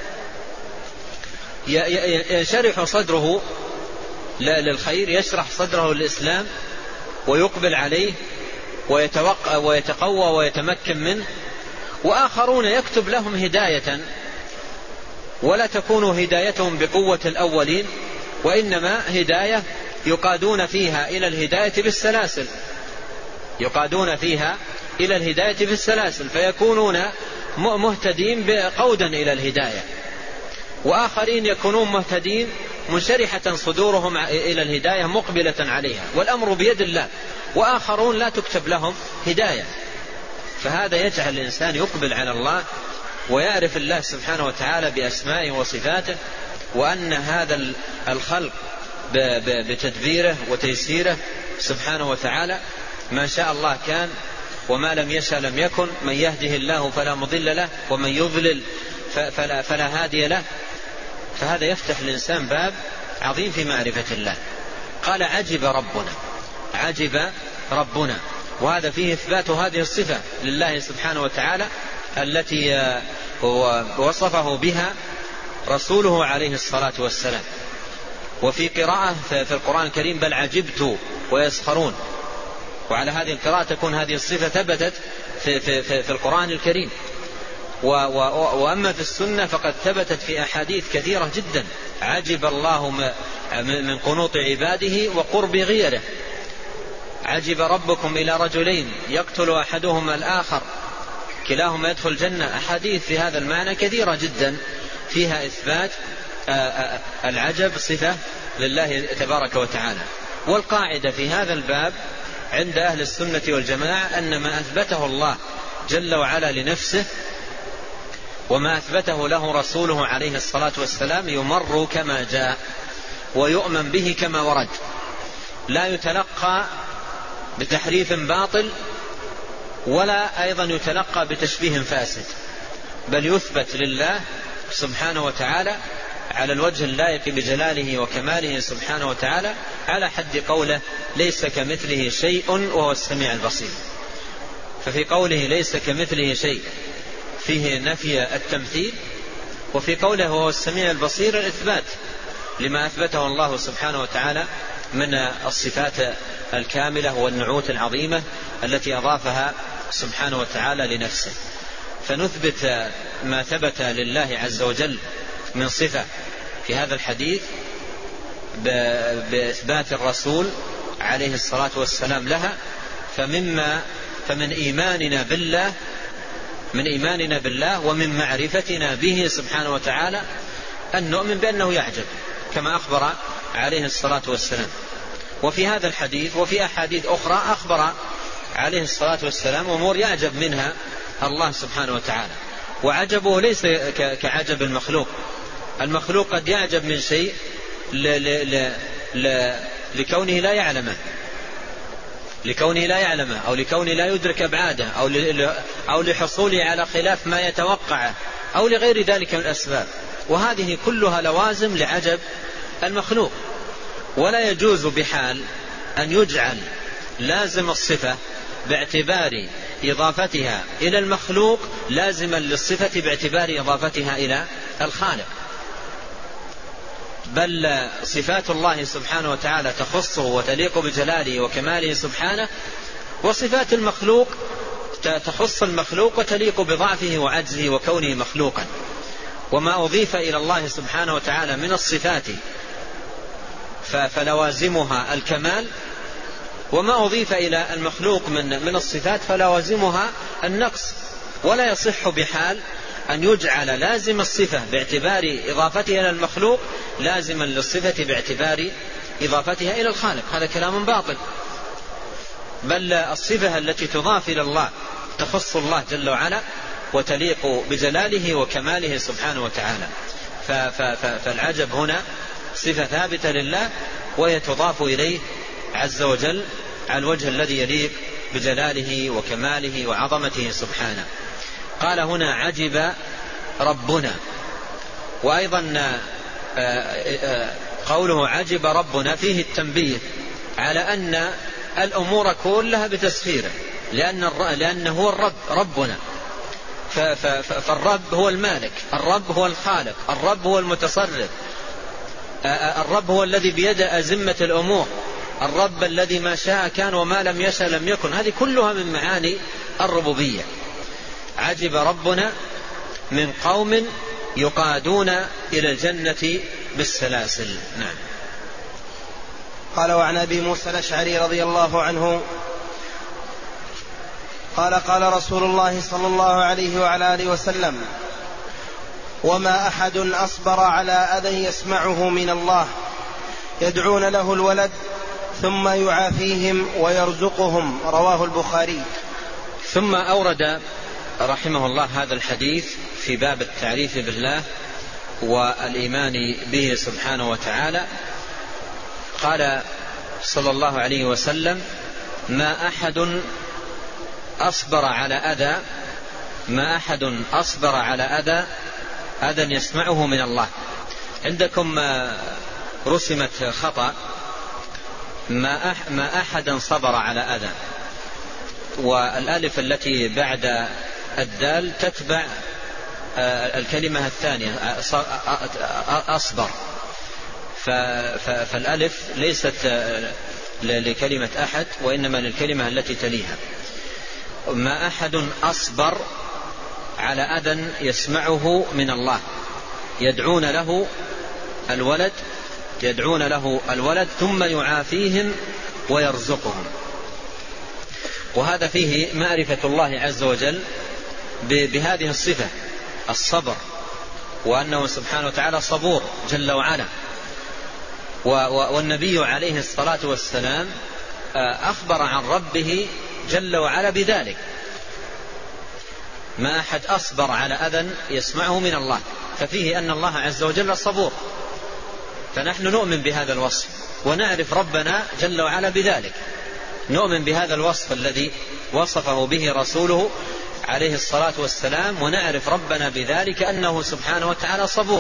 ينشرح صدره للخير، يشرح صدره للإسلام ويقبل عليه ويتقوى ويتمكن منه. وآخرون يكتب لهم هداية ولا تكون هدايتهم بقوة الأولين، وإنما هداية يقادون فيها إلى الهداية بالسلاسل، يقادون فيها إلى الهداية بالسلاسل، فيكونون مهتدين بقودا إلى الهداية. وآخرين يكونون مهتدين منشرحة صدورهم إلى الهداية مقبلة عليها، والأمر بيد الله. وآخرون لا تكتب لهم هداية. فهذا يجعل الإنسان يقبل على الله ويعرف الله سبحانه وتعالى بأسمائه وصفاته، وأن هذا الخلق بتدبيره وتيسيره سبحانه وتعالى ما شاء الله كان وما لم يشاء لم يكن. من يهده الله فلا مضل له ومن يضلل فلا هادي له. فهذا يفتح الإنسان باب عظيم في معرفة الله. قال: عجب ربنا، وهذا فيه إثبات هذه الصفة لله سبحانه وتعالى التي وصفه بها رسوله عليه الصلاة والسلام. وفي قراءة في القرآن الكريم: بل عجبت ويسخرون. وعلى هذه القراءة تكون هذه الصفة ثبتت في القرآن الكريم. وأما في السنة فقد ثبتت في أحاديث كثيرة جدا: عجب الله من قنوط عباده وقرب غيره. عجب ربكم إلى رجلين يقتل أحدهما الآخر كلاهما يدخل الجنة. أحاديث في هذا المعنى كثيرة جدا فيها إثبات العجب صفة لله تبارك وتعالى. والقاعدة في هذا الباب عند أهل السنة والجماعة أن ما أثبته الله جل وعلا لنفسه وما أثبته له رسوله عليه الصلاة والسلام يمر كما جاء ويؤمن به كما ورد، لا يتلقى بتحريف باطل ولا أيضا يتلقى بتشبيه فاسد، بل يثبت لله سبحانه وتعالى على الوجه اللائق بجلاله وكماله سبحانه وتعالى، على حد قوله ليس كمثله شيء وهو السميع البصير. ففي قوله ليس كمثله شيء فيه نفي التمثيل، وفي قوله هو السميع البصير الإثبات لما أثبته الله سبحانه وتعالى من الصفات الكاملة والنعوت العظيمة التي أضافها سبحانه وتعالى لنفسه. فنثبت ما ثبت لله عز وجل من صفة في هذا الحديث بإثبات الرسول عليه الصلاة والسلام لها. فمن إيماننا بالله ومن معرفتنا به سبحانه وتعالى أن نؤمن بأنه يعجب كما أخبر عليه الصلاة والسلام. وفي هذا الحديث وفي أحاديث أخرى أخبر عليه الصلاة والسلام أمور يعجب منها الله سبحانه وتعالى، وعجبه ليس كعجب المخلوق. المخلوق قد يعجب من شيء لكونه لا يعلمه أو لكونه لا يدرك أبعاده أو لحصوله على خلاف ما يتوقعه أو لغير ذلك من الأسباب، وهذه كلها لوازم لعجب المخلوق. ولا يجوز بحال أن يجعل لازم الصفة باعتبار إضافتها إلى المخلوق لازما للصفة باعتبار إضافتها إلى الخالق، بل صفات الله سبحانه وتعالى تخصه وتليق بجلاله وكماله سبحانه، وصفات المخلوق تخص المخلوق وتليق بضعفه وعجزه وكونه مخلوقا. وما أضيف إلى الله سبحانه وتعالى من الصفات فلوازمها الكمال، وما أضيف إلى المخلوق من الصفات فلوازمها النقص. ولا يصح بحال أن يجعل لازم الصفة باعتبار إضافتها إلى المخلوق لازما للصفة باعتبار إضافتها إلى الخالق، هذا كلام باطل. بل الصفة التي تضاف إلى الله تخص الله جل وعلا وتليق بجلاله وكماله سبحانه وتعالى. فالعجب هنا صفة ثابتة لله وهي تضاف إليه عز وجل على الوجه الذي يليق بجلاله وكماله وعظمته سبحانه. قال هنا عجب ربنا. وأيضا قوله عجب ربنا فيه التنبيه على أن الأمور كلها بتسخيره، لأنه هو الرب ربنا. فالرب هو المالك، الرب هو الخالق، الرب هو المتصرف، الرب هو الذي بيده أزمة الأمور، الرب الذي ما شاء كان وما لم يشاء لم يكن. هذه كلها من معاني الربوبية. عجب ربنا من قوم يقادون إلى الجنة بالسلاسل. نعم. قال وعن أبي موسى الأشعري رضي الله عنه قال قال رسول الله صلى الله عليه وعلى آله وسلم: وما أحد أصبر على أذى يسمعه من الله يدعون له الولد ثم يعافيهم ويرزقهم. رواه البخاري. ثم أورد رحمه الله هذا الحديث في باب التعريف بالله والإيمان به سبحانه وتعالى. قال صلى الله عليه وسلم: ما أحد أصبر على أذى يسمعه من الله. عندكم رسمت خطأ ما أحد صبر على أذى، والألف التي بعد الدال تتبع الكلمة الثانية أصبر، فالألف ليست لكلمة أحد وإنما للكلمة التي تليها. ما أحد أصبر على أذى يسمعه من الله يدعون له الولد ثم يعافيهم ويرزقهم. وهذا فيه معرفة الله عز وجل بهذه الصفة الصبر، وأنه سبحانه وتعالى صبور جل وعلا. والنبي عليه الصلاة والسلام أخبر عن ربه جل وعلا بذلك، ما أحد أصبر على أذى يسمعه من الله، ففيه أن الله عز وجل صبور. فنحن نؤمن بهذا الوصف ونعرف ربنا جل وعلا بذلك، نؤمن بهذا الوصف الذي وصفه به رسوله عليه الصلاة والسلام، ونعرف ربنا بذلك أنه سبحانه وتعالى صبور.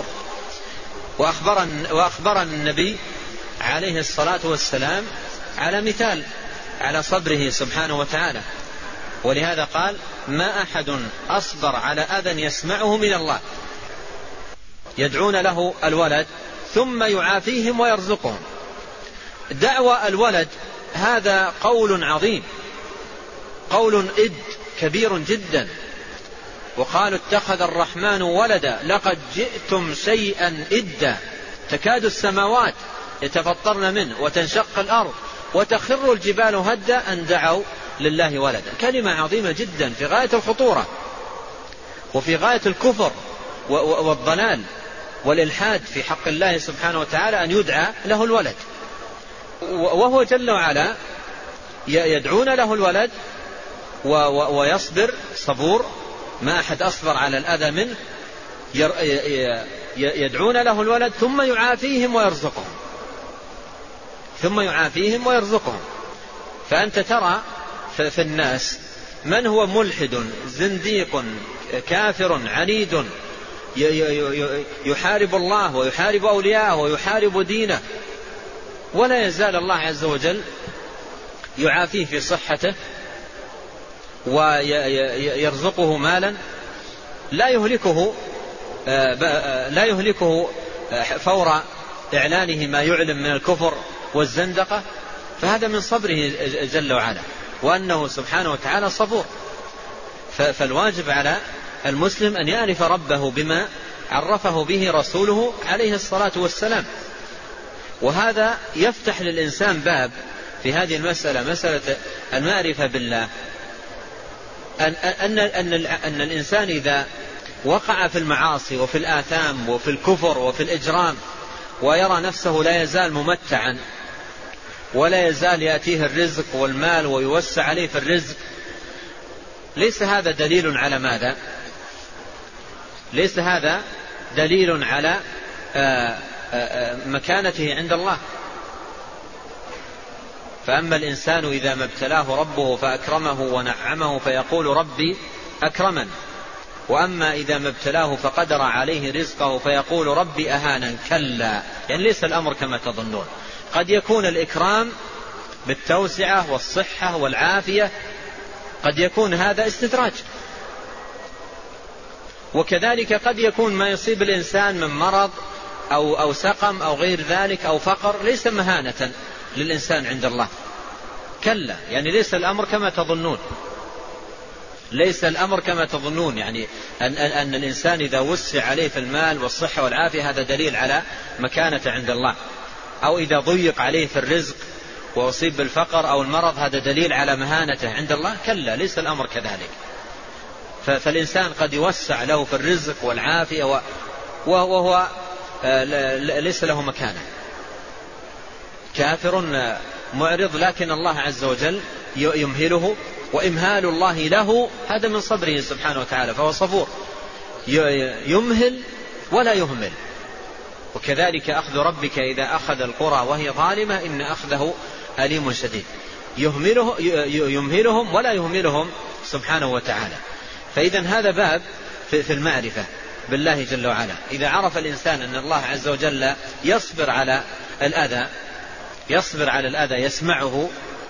وأخبرنا النبي عليه الصلاة والسلام على مثال على صبره سبحانه وتعالى، ولهذا قال: ما أحد أصبر على أذى يسمعه من الله. يدعون له الولد ثم يعافيهم ويرزقهم. دعوى الولد هذا قول عظيم، قول كبير جدا. وقالوا: اتخذ الرحمن ولدا لقد جئتم شيئا إدا، تكاد السماوات يتفطرن منه وتنشق الأرض وتخر الجبال هدا أن دعوا لله ولدا. كلمة عظيمة جدا في غاية الخطورة وفي غاية الكفر والضلال والإلحاد في حق الله سبحانه وتعالى أن يدعى له الولد، وهو جل وعلا يدعون له الولد ويصبر صبور، ما أحد أصبر على الأذى منه. يدعون له الولد ثم يعافيهم ويرزقهم. فأنت ترى في الناس من هو ملحد زنديق كافر عنيد يحارب الله ويحارب أولياءه ويحارب دينه، ولا يزال الله عز وجل يعافيه في صحته ويرزقه مالا لا يهلكه فور إعلانه ما يعلم من الكفر والزندقة. فهذا من صبره جل وعلا، وأنه سبحانه وتعالى صبور. فالواجب على المسلم أن يعرف ربه بما عرفه به رسوله عليه الصلاة والسلام. وهذا يفتح للإنسان باب في هذه المسألة، مسألة المعرفة بالله، أن الإنسان إذا وقع في المعاصي وفي الآثام وفي الكفر وفي الإجرام ويرى نفسه لا يزال ممتعا ولا يزال يأتيه الرزق والمال ويوسع عليه في الرزق، ليس هذا دليل على ماذا؟ ليس هذا دليل على مكانته عند الله. فأما الإنسان إذا ما ابتلاه ربه فأكرمه ونعمه فيقول ربي أكرمن، وأما إذا ما ابتلاه فقدر عليه رزقه فيقول ربي أهانن. كلا، يعني ليس الأمر كما تظنون. قد يكون الإكرام بالتوسعة والصحة والعافية، قد يكون هذا استدراج، وكذلك قد يكون ما يصيب الإنسان من مرض أو سقم أو غير ذلك أو فقر ليس مهانة للإنسان عند الله. كلا، يعني ليس الأمر كما تظنون، ليس الأمر كما تظنون، يعني أن الإنسان إذا وسع عليه في المال والصحة والعافية هذا دليل على مكانة عند الله، أو إذا ضيق عليه في الرزق وأصيب بالفقر أو المرض هذا دليل على مهانته عند الله. كلا، ليس الأمر كذلك. فالإنسان قد يوسع له في الرزق والعافية وهو ليس له مكانة، كافر معرض، لكن الله عز وجل يمهله، وإمهال الله له هذا من صبره سبحانه وتعالى، فهو صبور يمهل ولا يهمل. وكذلك أخذ ربك إذا أخذ القرى وهي ظالمة إن أخذه أليم شديد. يمهلهم ولا يهملهم سبحانه وتعالى. فإذا هذا باب في المعرفة بالله جل وعلا. إذا عرف الإنسان أن الله عز وجل يصبر على الأذى يسمعه،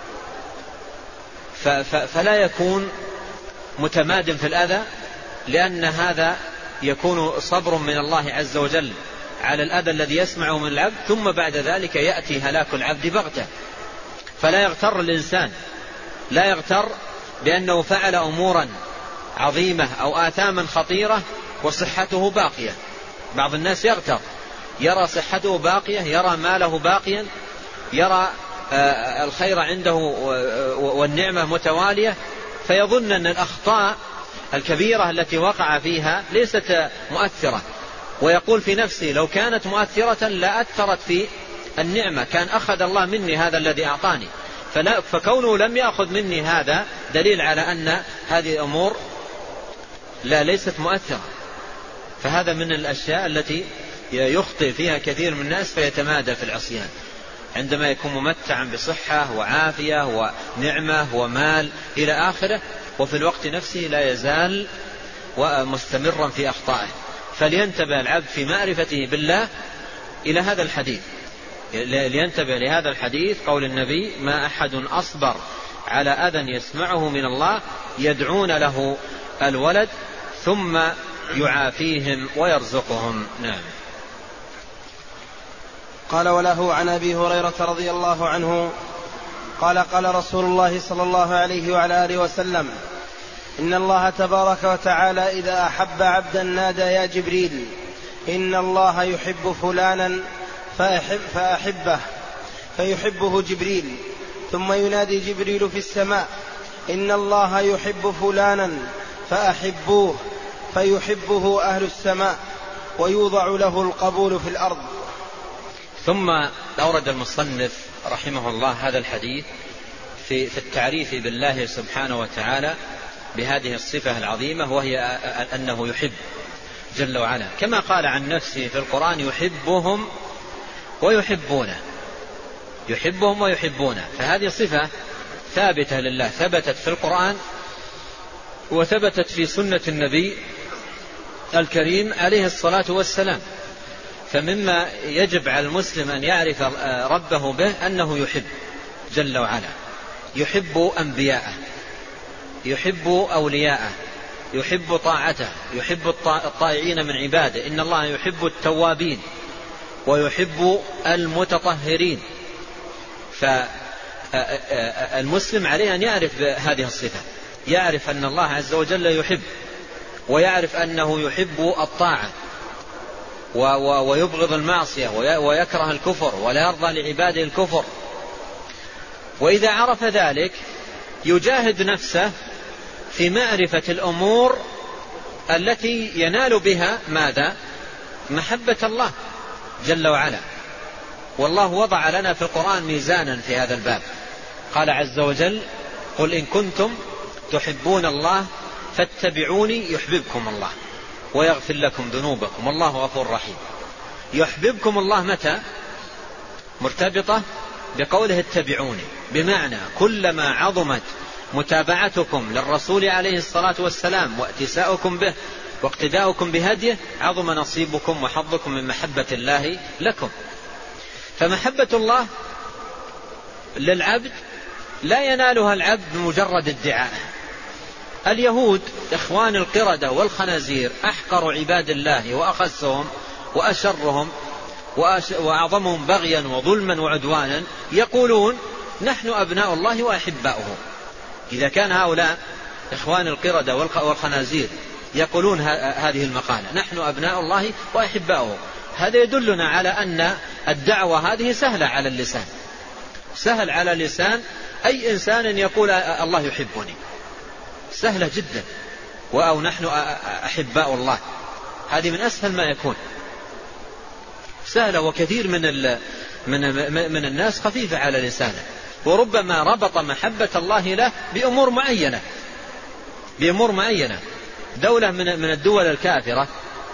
فلا يكون متمادٍ في الأذى، لأن هذا يكون صبر من الله عز وجل على الأذى الذي يسمعه من العبد، ثم بعد ذلك يأتي هلاك العبد بغتة. فلا يغتر الإنسان، لا يغتر بأنه فعل أمورا عظيمة أو آثاما خطيرة وصحته باقية. بعض الناس يغتر، يرى صحته باقية، يرى ماله باقيا، يرى الخير عنده والنعمة متوالية، فيظن أن الأخطاء الكبيرة التي وقع فيها ليست مؤثرة، ويقول في نفسه لو كانت مؤثرة لا أثرت في النعمة، كان أخذ الله مني هذا الذي أعطاني. فكونه لم يأخذ مني هذا دليل على أن هذه الأمور لا ليست مؤثرة. فهذا من الأشياء التي يخطئ فيها كثير من الناس فيتمادى في العصيان، عندما يكون ممتعا بصحة وعافية ونعمة ومال إلى آخره، وفي الوقت نفسه لا يزال ومستمرا في أخطائه. فلينتبه العبد في معرفته بالله إلى هذا الحديث، لينتبه لهذا الحديث قول النبي: ما أحد أصبر على أذى يسمعه من الله يدعون له الولد ثم يعافيهم ويرزقهم. نعم. قال: وله عن أبي هريرة رضي الله عنه قال: قال رسول الله صلى الله عليه وعلى آله وسلم: إن الله تبارك وتعالى إذا أحب عبدا نادى: يا جبريل إن الله يحب فلانا فأحبه، فيحبه جبريل. ثم ينادي جبريل في السماء: إن الله يحب فلانا فأحبوه، فيحبه أهل السماء، ويوضع له القبول في الأرض. ثم أورد المصنف رحمه الله هذا الحديث في التعريف بالله سبحانه وتعالى بهذه الصفة العظيمة، وهي أنه يحب جل وعلا، كما قال عن نفسه في القرآن: يحبهم ويحبونه، يحبهم ويحبونه. فهذه صفة ثابتة لله، ثبتت في القرآن وثبتت في سنة النبي الكريم عليه الصلاة والسلام. فمما يجب على المسلم أن يعرف ربه به أنه يحب جل وعلا، يحب أنبياءه، يحب أولياءه، يحب طاعته، يحب الطائعين من عباده. إن الله يحب التوابين ويحب المتطهرين. فالمسلم عليه أن يعرف هذه الصفة، يعرف أن الله عز وجل يحب، ويعرف أنه يحب الطاعة ويبغض المعصية ويكره الكفر ولا يرضى لعباده الكفر. وإذا عرف ذلك يجاهد نفسه في معرفة الأمور التي ينال بها ماذا؟ محبة الله جل وعلا. والله وضع لنا في القرآن ميزانا في هذا الباب، قال عز وجل: قل إن كنتم تحبون الله فاتبعوني يحببكم الله ويغفر لكم ذنوبكم والله غفور رحيم. يحببكم الله متى؟ مرتبطة بقوله اتبعوني، بمعنى كلما عظمت متابعتكم للرسول عليه الصلاة والسلام واتساؤكم به واقتداؤكم بهديه عظم نصيبكم وحظكم من محبة الله لكم. فمحبة الله للعبد لا ينالها العبد بمجرد ادعاء. اليهود إخوان القردة والخنازير أحقر عباد الله وأخسهم وأشرهم وأعظمهم بغيا وظلما وعدوانا يقولون: نحن أبناء الله وأحباؤه. إذا كان هؤلاء إخوان القردة والخنازير يقولون هذه المقالة: نحن أبناء الله وأحباؤه، هذا يدلنا على أن الدعوة هذه سهلة على اللسان، سهل على لسان أي إنسان يقول الله يحبني، سهلة جدا. أو نحن أحباء الله، هذه من أسهل ما يكون، سهلة. وكثير من الناس خفيفة على لسانه، وربما ربط محبة الله له بأمور معينة. دولة من الدول الكافرة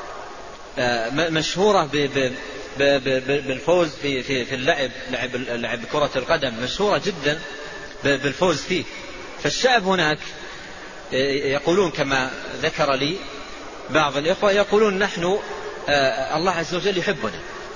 مشهورة بالفوز في لعب كرة القدم، مشهورة جدا بالفوز فيه. فالشعب هناك يقولون كما ذكر لي بعض الإخوة، يقولون: نحن الله عز وجل يحبنا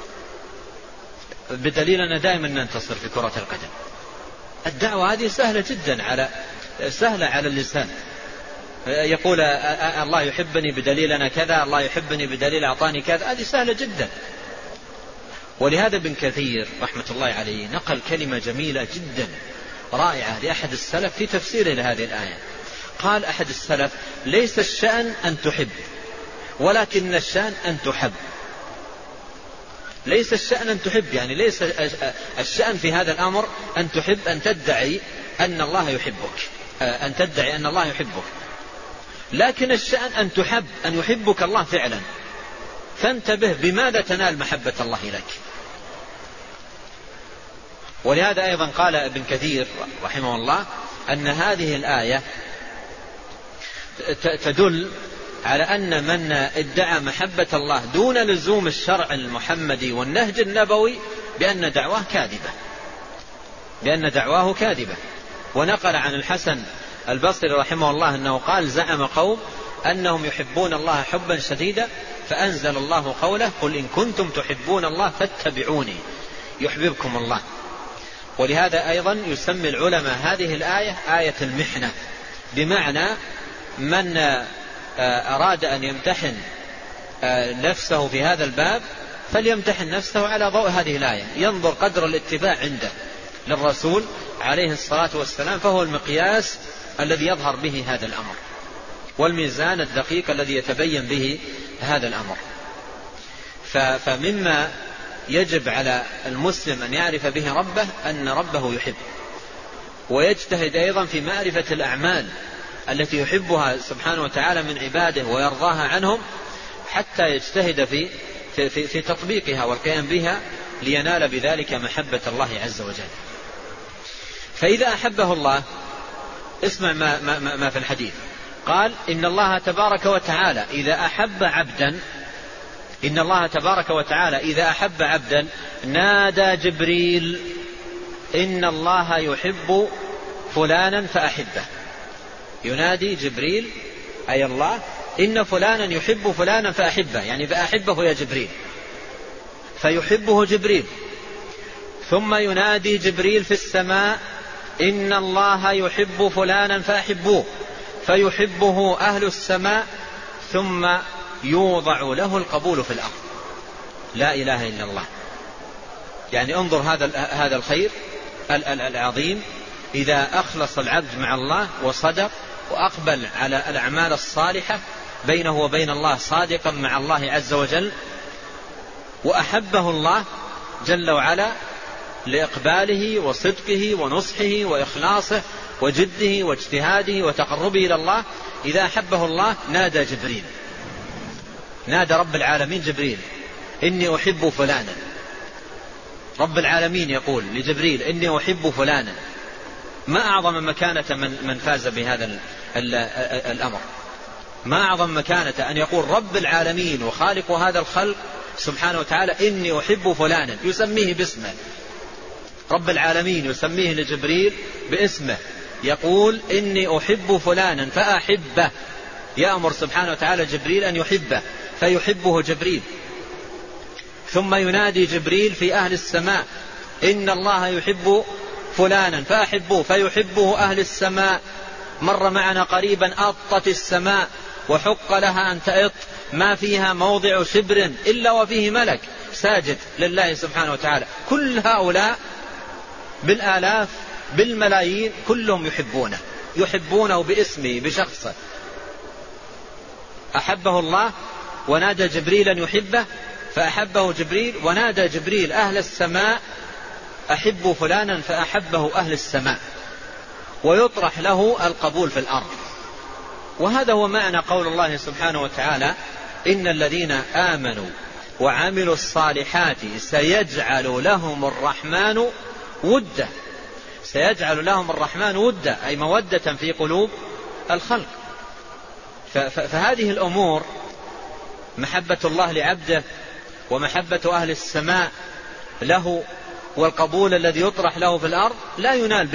بدليل أننا دائما ننتصر في كرة القدم. الدعوة هذه سهلة جدا سهلة على اللسان، يقول الله يحبني بدليل أنا كذا، الله يحبني بدليل أعطاني كذا، هذه سهلة جدا. ولهذا ابن كثير رحمة الله عليه نقل كلمة جميلة جدا رائعة لأحد السلف في تفسيره لهذه الآية. قال أحد السلف: ليس الشأن أن تحب، ولكن الشأن أن تحب. ليس الشأن أن تحب، يعني ليس الشأن في هذا الأمر أن تحب، أن تدعي أن الله يحبك، أن تدعي أن الله يحبك، لكن الشأن أن تحب، أن يحبك الله فعلا. فانتبه بماذا تنال محبة الله لك. ولهذا أيضا قال ابن كثير رحمه الله أن هذه الآية تدل على أن من ادعى محبة الله دون لزوم الشرع المحمدي والنهج النبوي بأن دعواه كاذبة. ونقل عن الحسن البصري رحمه الله أنه قال: زعم قوم أنهم يحبون الله حبا شديدا فأنزل الله قوله: قل إن كنتم تحبون الله فاتبعوني يحببكم الله. ولهذا أيضا يسمي العلماء هذه الآية آية المحنة، بمعنى من أراد أن يمتحن نفسه في هذا الباب فليمتحن نفسه على ضوء هذه الآية، ينظر قدر الاتباع عنده للرسول عليه الصلاة والسلام، فهو المقياس الذي يظهر به هذا الأمر، والميزان الدقيق الذي يتبين به هذا الأمر. فمما يجب على المسلم أن يعرف به ربه أن ربه يحب، ويجتهد أيضا في معرفة الأعمال التي يحبها سبحانه وتعالى من عباده ويرضاها عنهم، حتى يجتهد في تطبيقها والقيام بها لينال بذلك محبة الله عز وجل. فإذا أحبه الله، اسمع ما في الحديث، قال: إن الله تبارك وتعالى إذا أحب عبدا نادى جبريل: إن الله يحب فلانا فأحبه. ينادي جبريل أي الله: إن فلانا يحب فلانا فأحبه، يعني فأحبه يا جبريل، فيحبه جبريل. ثم ينادي جبريل في السماء: إن الله يحب فلانا فأحبوه، فيحبه أهل السماء، ثم يوضع له القبول في الأرض. لا إله إلا الله. يعني انظر هذا الخير العظيم، إذا أخلص العبد مع الله وصدق وأقبل على الأعمال الصالحة بينه وبين الله صادقا مع الله عز وجل، وأحبه الله جل وعلا لإقباله وصدقه ونصحه وإخلاصه وجده واجتهاده وتقربه إلى الله. إذا أحبه الله نادى جبريل، نادى رب العالمين جبريل: إني أحب فلانا. رب العالمين يقول لجبريل: إني أحب فلانا. ما أعظم مكانة من فاز بهذا الأمر، ما أعظم مكانة أن يقول رب العالمين وخالق هذا الخلق سبحانه وتعالى: إني أحب فلانا، يسميه باسمه. رب العالمين يسميه لجبريل باسمه، يقول: إني أحب فلانا فأحبه، يأمر سبحانه وتعالى جبريل أن يحبه فيحبه جبريل. ثم ينادي جبريل في أهل السماء: إن الله يحب فلانا فأحبوه، فيحبه أهل السماء. مر معنا قريبا: أطت السماء وحق لها أن تأط، ما فيها موضع شبر إلا وفيه ملك ساجد لله سبحانه وتعالى. كل هؤلاء بالآلاف بالملايين كلهم يحبونه باسمه بشخصه. أحبه الله ونادى جبريل أن يحبه فأحبه جبريل، ونادى جبريل أهل السماء: أحبوا فلانا، فأحبه أهل السماء، ويطرح له القبول في الأرض. وهذا هو معنى قول الله سبحانه وتعالى: إن الذين آمنوا وعملوا الصالحات سيجعل لهم الرحمن ودا. سيجعل لهم الرحمن ودا، أي مودة في قلوب الخلق. فهذه الأمور، محبة الله لعبده ومحبة أهل السماء له والقبول الذي يطرح له في الأرض، لا ينال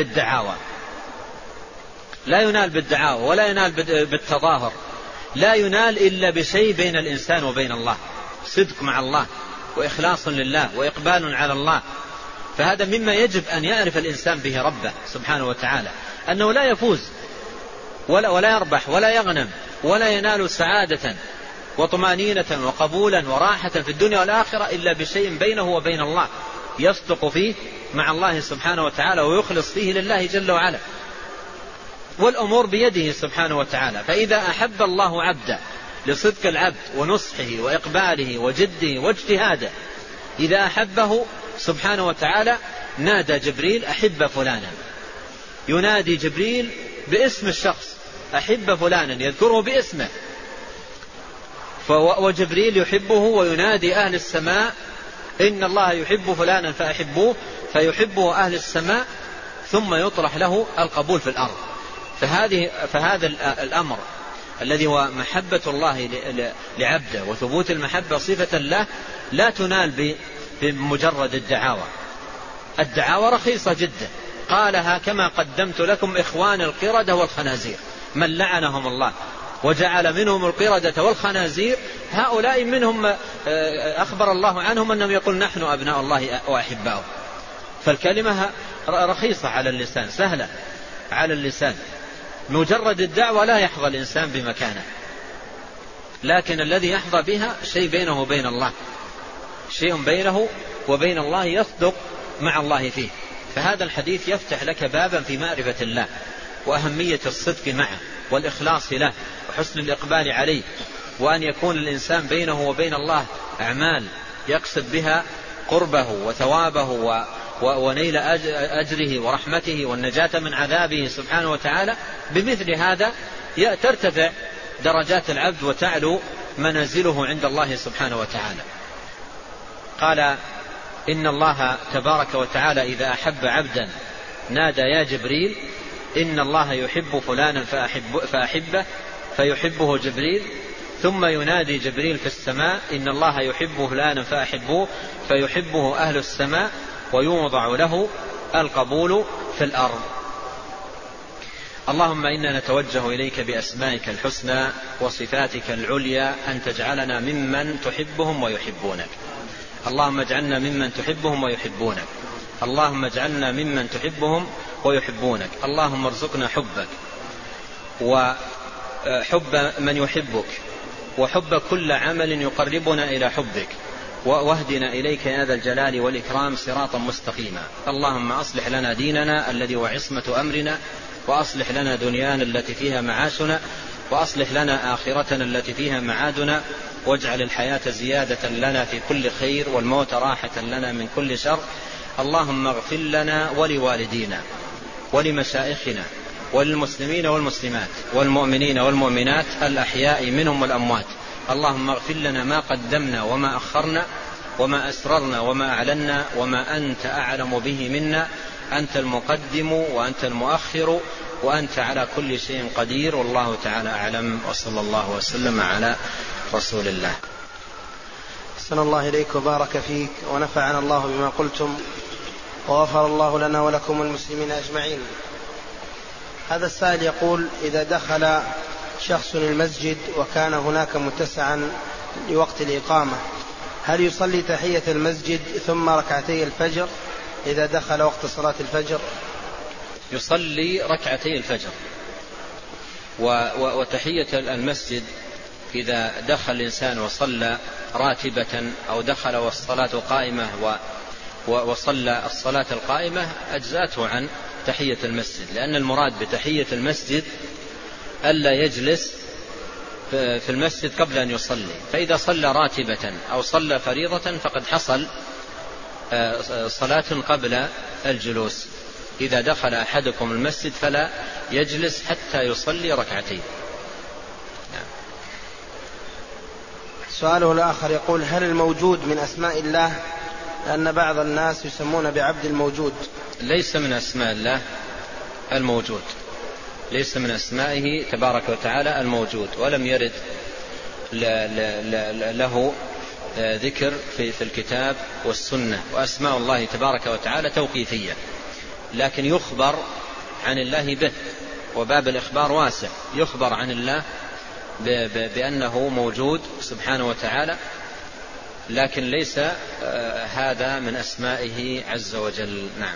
بالدعاوى ولا ينال بالتظاهر، لا ينال إلا بشيء بين الإنسان وبين الله، صدق مع الله وإخلاص لله وإقبال على الله. فهذا مما يجب أن يعرف الإنسان به ربه سبحانه وتعالى، أنه لا يفوز ولا يربح ولا يغنم ولا ينال سعادة وطمانينة وقبولا وراحة في الدنيا والآخرة إلا بشيء بينه وبين الله، يصدق فيه مع الله سبحانه وتعالى ويخلص فيه لله جل وعلا، والأمور بيده سبحانه وتعالى. فإذا أحب الله عبدا لصدق العبد ونصحه وإقباله وجده واجتهاده، إذا أحبه سبحانه وتعالى نادى جبريل: أحب فلانا. ينادي جبريل باسم الشخص: أحب فلانا، يذكره باسمه. وجبريل يحبه، وينادي أهل السماء: إن الله يحب فلانا فأحبوه، فيحبه أهل السماء، ثم يطرح له القبول في الأرض. فهذا الأمر الذي هو محبة الله لعبده وثبوت المحبة صفة له، لا تنال بمجرد الدعاوى رخيصة جدا. قالها كما قدمت لكم إخوان القردة والخنازير، من لعنهم الله وجعل منهم القردة والخنازير، هؤلاء منهم أخبر الله عنهم أنهم يقول نحن أبناء الله وأحباؤه. فالكلمة رخيصة على اللسان، سهلة على اللسان، مجرد الدعوة لا يحظى الإنسان بمكانه، لكن الذي يحظى بها شيء بينه وبين الله، شيء بينه وبين الله يصدق مع الله فيه. فهذا الحديث يفتح لك بابا في معرفة الله وأهمية الصدق معه والإخلاص له وحسن الإقبال عليه، وأن يكون الإنسان بينه وبين الله أعمال يقصد بها قربه وثوابه ونيل أجره ورحمته والنجاة من عذابه سبحانه وتعالى. بمثل هذا ترتفع درجات العبد وتعلو منازله عند الله سبحانه وتعالى. قال إن الله تبارك وتعالى إذا أحب عبدا نادى يا جبريل إن الله يحب فلانا فأحبه فيحبه جبريل، ثم ينادي جبريل في السماء إن الله يحب فلانا فأحبوه فيحبه أهل السماء، ويوضع له القبول في الأرض. اللهم إنا نتوجه إليك بأسمائك الحسنى وصفاتك العليا أن تجعلنا ممن تحبهم ويحبونك. اللهم اجعلنا ممن تحبهم ويحبونك. اللهم اجعلنا ممن تحبهم ويحبونك. اللهم ارزقنا حبك وحب من يحبك وحب كل عمل يقربنا إلى حبك، واهدنا إليك يا ذا الجلال والإكرام صراطا مستقيما. اللهم أصلح لنا ديننا الذي هو عصمة أمرنا، وأصلح لنا دنيانا التي فيها معاشنا، وأصلح لنا آخرتنا التي فيها معادنا، واجعل الحياة زيادة لنا في كل خير والموت راحة لنا من كل شر. اللهم اغفر لنا ولوالدينا ولمشائخنا وللمسلمين والمسلمات والمؤمنين والمؤمنات الأحياء منهم والأموات. اللهم اغفر لنا ما قدمنا وما أخرنا وما أسررنا وما أعلنا وما أنت أعلم به منا. أنت المقدم وأنت المؤخر وأنت على كل شيء قدير، والله تعالى أعلم، وصلى الله وسلم على رسول الله. أحسن الله إليك وبارك فيك ونفعنا الله بما قلتم، وغفر الله لنا ولكم المسلمين أجمعين. هذا السائل يقول: إذا دخل شخص المسجد وكان هناك متسعا لوقت الإقامة، هل يصلي تحية المسجد ثم ركعتي الفجر إذا دخل وقت صلاة الفجر؟ يصلي ركعتي الفجر. وتحية المسجد إذا دخل الإنسان وصلى راتبة أو دخل والصلاة قائمة وصلى الصلاة القائمة أجزاته عن تحية المسجد، لأن المراد بتحية المسجد ألا يجلس في المسجد قبل أن يصلي. فإذا صلى راتبة أو صلى فريضة فقد حصل صلاة قبل الجلوس. إذا دخل أحدكم المسجد فلا يجلس حتى يصلي ركعتين. سؤاله الآخر يقول: هل الموجود من أسماء الله؟ لأن بعض الناس يسمون بعبد الموجود. ليس من أسماء الله الموجود، ليس من أسمائه تبارك وتعالى الموجود، ولم يرد له ذكر في الكتاب والسنة. وأسماء الله تبارك وتعالى توقيفية، لكن يخبر عن الله به، وباب الإخبار واسع، يخبر عن الله بأنه موجود سبحانه وتعالى، لكن ليس هذا من أسمائه عز وجل. نعم.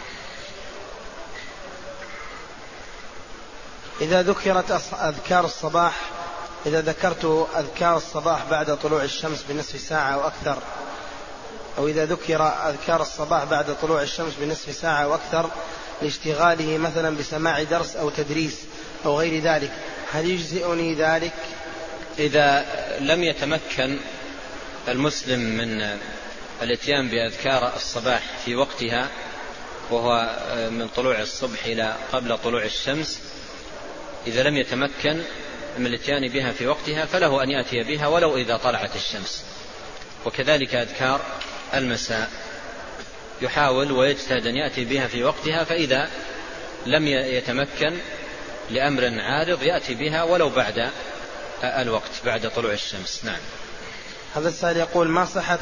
إذا ذكرت أذكار الصباح، إذا ذكرت أذكار الصباح بعد طلوع الشمس بنصف ساعة أو أكثر، أو إذا ذكر أذكار الصباح بعد طلوع الشمس بنصف ساعة أو أكثر لاشتغاله مثلا بسماع درس أو تدريس أو غير ذلك، هل يجزئني ذلك؟ إذا لم يتمكن المسلم من الاتيان بأذكار الصباح في وقتها، وهو من طلوع الصبح إلى قبل طلوع الشمس، إذا لم يتمكن من الاتيان بها في وقتها فله أن يأتي بها ولو إذا طلعت الشمس. وكذلك أذكار المساء يحاول ويجتهد أن يأتي بها في وقتها، فإذا لم يتمكن لأمر عارض يأتي بها ولو بعد الوقت بعد طلوع الشمس. نعم. هذا السائل يقول: ما صحة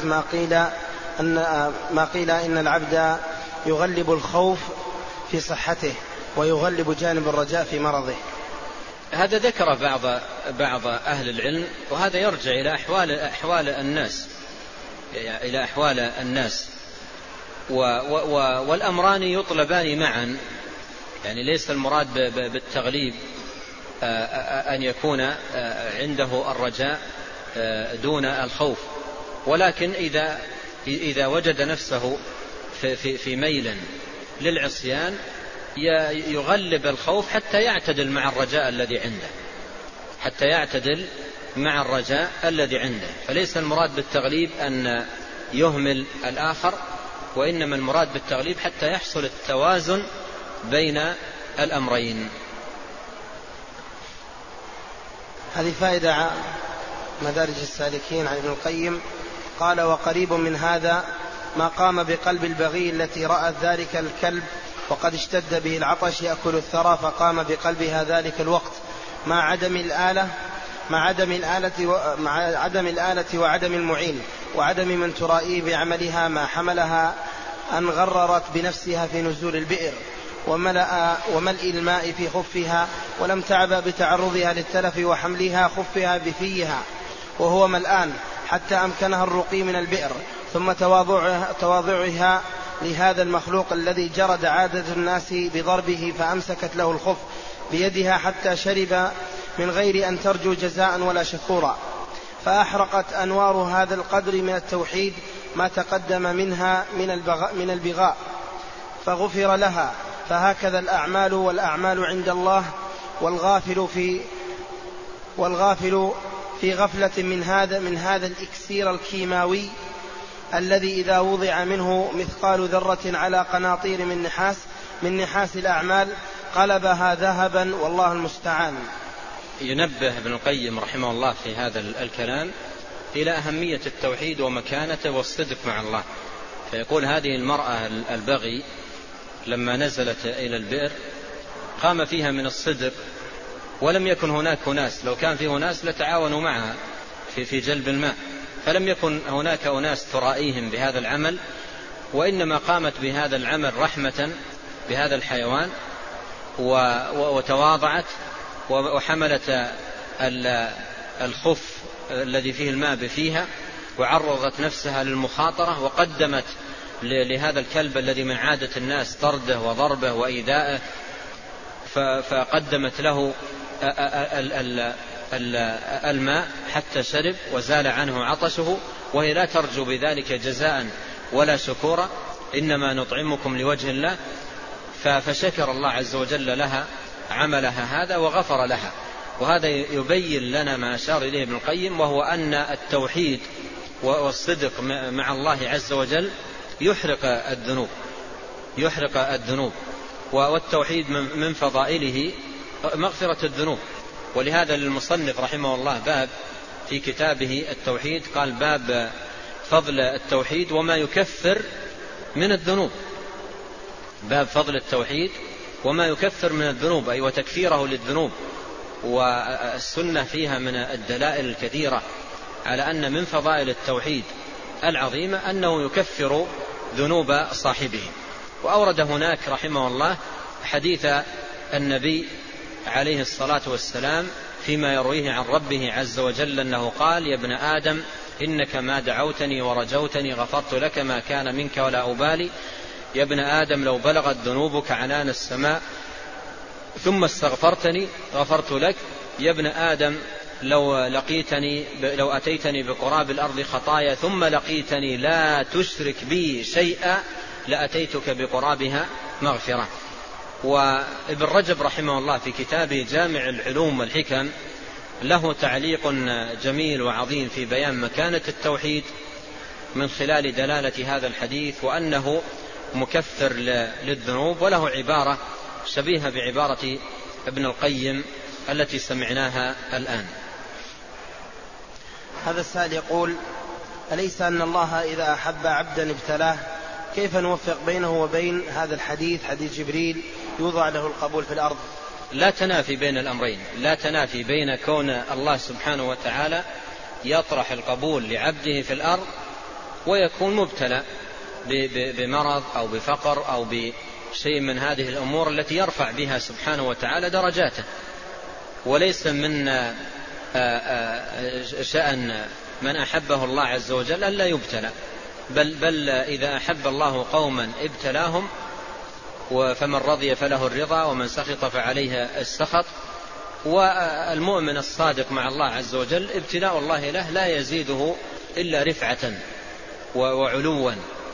ما قيل إن العبد يغلب الخوف في صحته ويغلب جانب الرجاء في مرضه؟ هذا ذكر بعض أهل العلم، وهذا يرجع إلى أحوال الناس والأمران يطلبان معا. يعني ليس المراد بالتغليب أن يكون عنده الرجاء دون الخوف، ولكن إذا وجد نفسه في ميل للعصيان يغلب الخوف حتى يعتدل مع الرجاء الذي عنده. فليس المراد بالتغليب أن يهمل الآخر، وإنما المراد بالتغليب حتى يحصل التوازن بين الأمرين. هذه فائدة مدارج السالكين عن ابن القيم. قال: وقريب من هذا ما قام بقلب البغي التي رأت ذلك الكلب وقد اشتد به العطش يأكل الثرى، فقام بقلبها ذلك الوقت مع عدم الآلة وعدم المعين وعدم من ترائيه بعملها، ما حملها أن غررت بنفسها في نزول البئر وملء الماء في خفها، ولم تعب بتعرضها للتلف وحملها خفها بفيها وهو ملآن حتى أمكنها الرقي من البئر، ثم تواضعها لهذا المخلوق الذي جرد عادة الناس بضربه، فأمسكت له الخف بيدها حتى شرب من غير أن ترجو جزاء ولا شكورا، فأحرقت أنوار هذا القدر من التوحيد ما تقدم منها من البغاء فغفر لها. فهكذا الأعمال والأعمال عند الله، والغافل في غفلة من هذا الإكسير الكيماوي الذي إذا وضع منه مثقال ذرة على قناطير من نحاس الأعمال قلبها ذهبا، والله المستعان. ينبه ابن القيم رحمه الله في هذا الكلام إلى أهمية التوحيد ومكانته والصدق مع الله. فيقول: هذه المرأة البغي لما نزلت إلى البئر قام فيها من الصدق، ولم يكن هناك أناس، لو كان فيه أناس لتعاونوا معها في جلب الماء، فلم يكن هناك أناس ترائيهم بهذا العمل، وإنما قامت بهذا العمل رحمة بهذا الحيوان، وتواضعت وحملت الخف الذي فيه الماء بفيها، وعرضت نفسها للمخاطرة، وقدمت لهذا الكلب الذي من عادة الناس طرده وضربه وإيذائه، فقدمت له الماء حتى شرب وزال عنه عطشه، وهي لا ترجو بذلك جزاء ولا شكورا، إنما نطعمكم لوجه الله. فشكر الله عز وجل لها عملها هذا وغفر لها. وهذا يبين لنا ما أشار إليه ابن القيم، وهو أن التوحيد والصدق مع الله عز وجل يحرق الذنوب، والتوحيد من فضائله مغفرة الذنوب. ولهذا للمصنف رحمه الله باب في كتابه التوحيد، قال: باب فضل التوحيد وما يكفر من الذنوب. باب فضل التوحيد وما يكفر من الذنوب، أي وتكفيره للذنوب. والسنة فيها من الدلائل الكثيرة على أن من فضائل التوحيد العظيمة أنه يكفر ذنوب صاحبه. وأورد هناك رحمه الله حديث النبي عليه الصلاة والسلام فيما يرويه عن ربه عز وجل أنه قال: يا ابن آدم إنك ما دعوتني ورجوتني غفرت لك ما كان منك ولا أبالي. يا ابن آدم لو بلغت ذنوبك عنان السماء ثم استغفرتني غفرت لك. يا ابن آدم لو أتيتني بقراب الأرض خطايا ثم لقيتني لا تشرك بي شيئا لأتيتك بقرابها مغفرة. وابن رجب رحمه الله في كتابه جامع العلوم والحكم له تعليق جميل وعظيم في بيان مكانة التوحيد من خلال دلالة هذا الحديث، وأنه مكفر للذنوب، وله عبارة شبيهة بعبارة ابن القيم التي سمعناها الآن. هذا السائل يقول: أليس أن الله إذا أحب عبدا ابتلاه؟ كيف نوفق بينه وبين هذا الحديث، حديث جبريل يوضع له القبول في الأرض؟ لا تنافي بين الأمرين، لا تنافي بين كون الله سبحانه وتعالى يطرح القبول لعبده في الأرض ويكون مبتلى بمرض أو بفقر أو بشيء من هذه الأمور التي يرفع بها سبحانه وتعالى درجاته. وليس من شأن من أحبه الله عز وجل أن لا يبتلى، بل إذا أحب الله قوما ابتلاهم، فمن رضي فله الرضا ومن سخط فعليه السخط. والمؤمن الصادق مع الله عز وجل ابتلاء الله له لا يزيده إلا رفعة وعلوا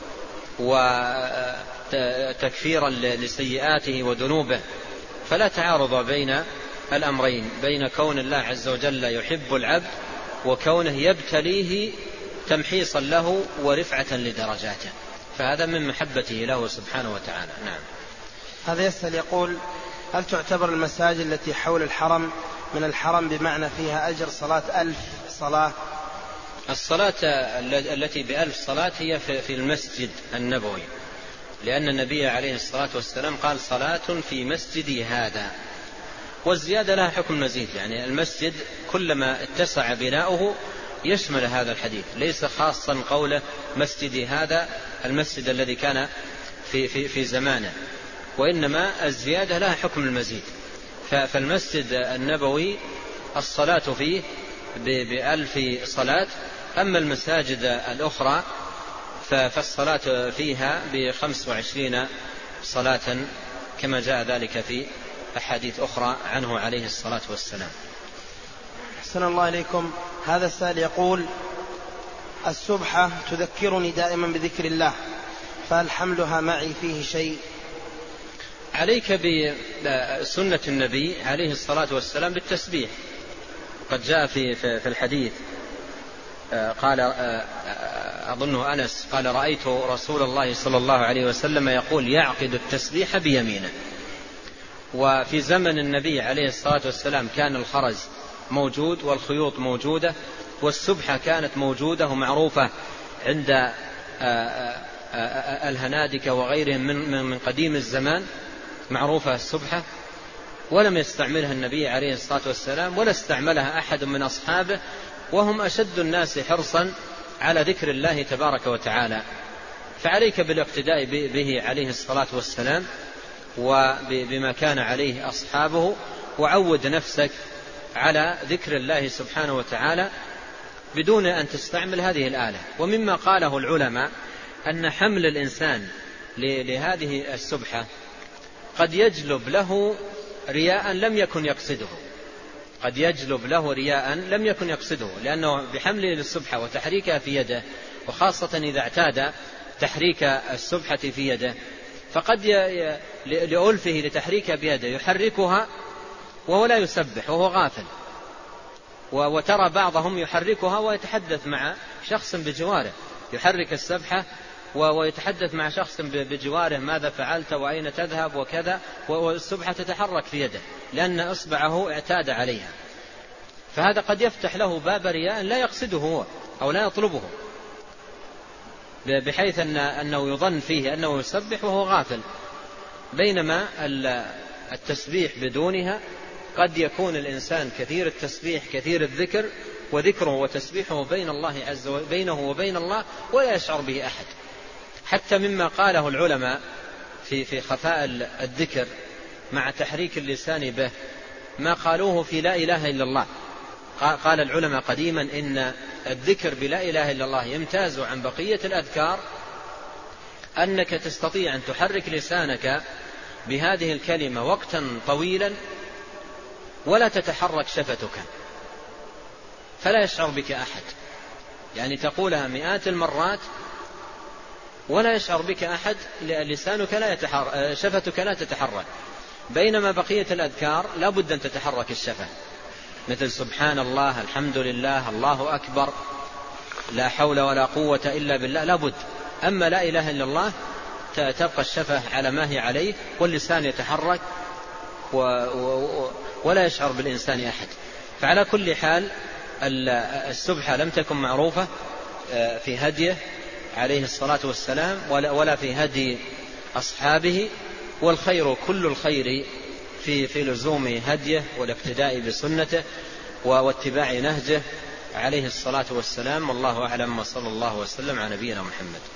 وتكفيرا لسيئاته وذنوبه. فلا تعارض بين الأمرين، بين كون الله عز وجل يحب العبد وكونه يبتليه تمحيصا له ورفعة لدرجاته، فهذا من محبته له سبحانه وتعالى. نعم. هذا يسأل يقول: هل تعتبر المساجد التي حول الحرم من الحرم بمعنى فيها أجر صلاة 1000 صلاة؟ الصلاة التي ب1000 صلاة هي في المسجد النبوي، لأن النبي عليه الصلاة والسلام قال: صلاة في مسجدي هذا. والزيادة لها حكم مزيد، يعني المسجد كلما اتسع بناؤه يشمل هذا الحديث، ليس خاصا قوله مسجدي هذا المسجد الذي كان في زمانه، وإنما الزيادة لها حكم المزيد. فالمسجد النبوي الصلاة فيه ب1000 صلاة، أما المساجد الأخرى فالصلاة فيها ب25 صلاة كما جاء ذلك في أحاديث أخرى عنه عليه الصلاة والسلام. أحسن الله إليكم. هذا السائل يقول: السبحة تذكرني دائما بذكر الله، فهل حملها معي فيه شيء؟ عليك بسنة النبي عليه الصلاة والسلام بالتسبيح. قد جاء في الحديث قال أظنه أنس قال: رأيت رسول الله صلى الله عليه وسلم يقول: يعقد التسبيح بيمينه. وفي زمن النبي عليه الصلاة والسلام كان الخرز موجود والخيوط موجودة والسبحة كانت موجودة ومعروفة عند الهنادكة وغيرهم من قديم الزمان، معروفة السبحة، ولم يستعملها النبي عليه الصلاة والسلام ولا استعملها أحد من أصحابه، وهم أشد الناس حرصا على ذكر الله تبارك وتعالى. فعليك بالاقتداء به عليه الصلاة والسلام وبما كان عليه أصحابه، وعود نفسك على ذكر الله سبحانه وتعالى بدون أن تستعمل هذه الآلة. ومما قاله العلماء أن حمل الإنسان لهذه السبحة قد يجلب له رياء لم يكن يقصده، قد يجلب له رياء لم يكن يقصده، لأنه بحمله للسبحة وتحريكها في يده، وخاصة إذا اعتاد تحريك السبحة في يده، فقد لألفه لتحريكها بيده يحركها وهو لا يسبح وهو غافل. وترى بعضهم يحركها ويتحدث مع شخص بجواره، يحرك السبحة ويتحدث مع شخص بجواره: ماذا فعلت وأين تذهب وكذا، والسبحة تتحرك في يده لأن إصبعه اعتاد عليها. فهذا قد يفتح له باب رياء لا يقصده هو أو لا يطلبه، بحيث أنه يظن فيه أنه يسبح وهو غافل، بينما التسبيح بدونها قد يكون الإنسان كثير التسبيح كثير الذكر، وذكره وتسبيحه بينه وبين الله ولا يشعر به أحد. حتى مما قاله العلماء في خفاء الذكر مع تحريك اللسان به ما قالوه في لا إله إلا الله. قال العلماء قديما إن الذكر بلا إله إلا الله يمتاز عن بقية الأذكار أنك تستطيع أن تحرك لسانك بهذه الكلمة وقتا طويلا ولا تتحرك شفتك، فلا يشعر بك أحد، يعني تقولها مئات المرات ولا يشعر بك أحد، لسانك لا يتحرك، شفتك لا تتحرك. بينما بقية الأذكار لا بد أن تتحرك الشفة، مثل سبحان الله، الحمد لله، الله أكبر، لا حول ولا قوة إلا بالله، لا بد. أما لا إله إلا الله تبقى الشفة على ما هي عليه واللسان يتحرك ولا يشعر بالإنسان أحد. فعلى كل حال السبحة لم تكن معروفة في هديه عليه الصلاة والسلام ولا في هدي أصحابه، والخير كل الخير في لزوم هديه والاقتداء بسنته واتباع نهجه عليه الصلاة والسلام. والله أعلم، وصلى الله وسلم على نبينا محمد.